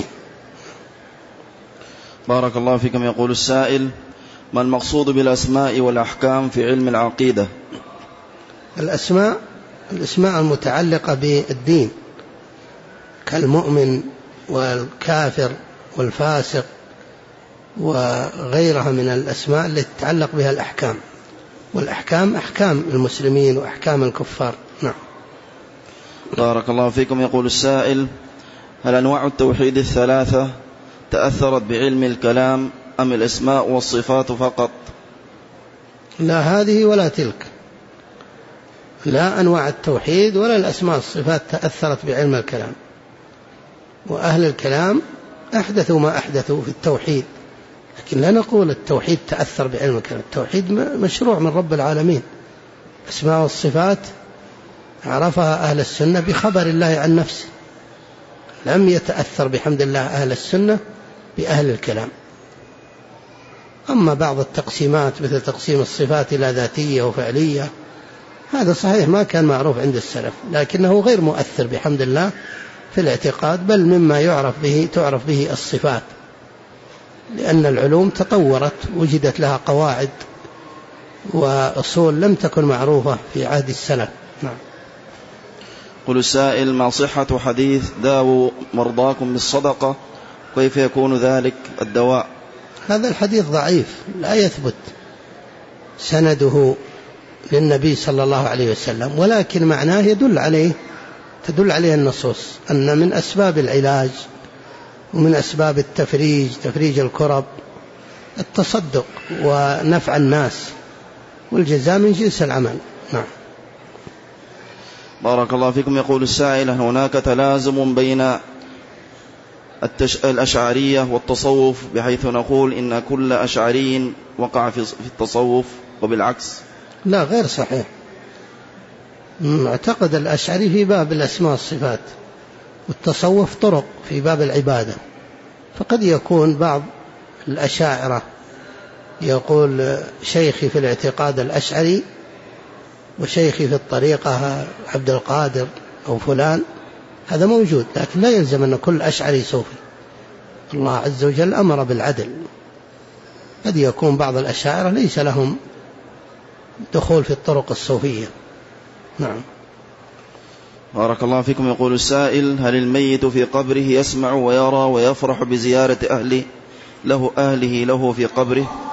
بارك الله فيكم. يقول السائل: ما المقصود بالأسماء والأحكام في علم العقيدة؟ الأسماء المتعلقة بالدين كالمؤمن والكافر والفاسق وغيرها من الأسماء التي تتعلق بها الأحكام، والأحكام أحكام المسلمين وأحكام الكفار. نعم. بارك الله فيكم. يقول السائل: هل أنواع التوحيد الثلاثة تأثرت بعلم الكلام أم الأسماء والصفات فقط؟ لا هذه ولا تلك، لا أنواع التوحيد ولا الأسماء والصفات تأثرت بعلم الكلام. وأهل الكلام أحدثوا ما أحدثوا في التوحيد، لكن لا نقول التوحيد تأثر بعلم الكلام. التوحيد مشروع من رب العالمين. الأسماء والصفات عرفها أهل السنة بخبر الله عن نفسه، لم يتأثر بحمد الله أهل السنة بأهل الكلام. أما بعض التقسيمات مثل تقسيم الصفات إلى ذاتية وفعلية، هذا صحيح ما كان معروف عند السلف، لكنه غير مؤثر بحمد الله في الاعتقاد، بل مما تعرف به الصفات، لأن العلوم تطورت، وجدت لها قواعد وأصول لم تكن معروفة في عهد السلف. نعم. قل السائل: ما صحة حديث داووا مرضاكم بالصدقة؟ كيف يكون ذلك الدواء؟ هذا الحديث ضعيف لا يثبت سنده للنبي صلى الله عليه وسلم، ولكن معناه تدل عليه النصوص أن من أسباب العلاج ومن أسباب تفريج الكرب التصدق ونفع الناس، والجزاء من جنس العمل. نعم. بارك الله فيكم. يقول السائل: هناك تلازم بين الأشعرية والتصوف، بحيث نقول إن كل أشعري وقع في التصوف وبالعكس؟ لا، غير صحيح. معتقد الأشعري في باب الأسماء والصفات، والتصوف طرق في باب العبادة. فقد يكون بعض الأشاعرة يقول شيخي في الاعتقاد الأشعري وشيخي في الطريقة عبد القادر أو فلان، هذا موجود، لكن لا يلزم أن كل أشعري صوفي. الله عز وجل أمر بالعدل. قد يكون بعض الأشاعرة ليس لهم دخول في الطرق الصوفية. نعم. بارك الله فيكم. يقول السائل: هل الميت في قبره يسمع ويرى ويفرح بزيارة أهله له في قبره؟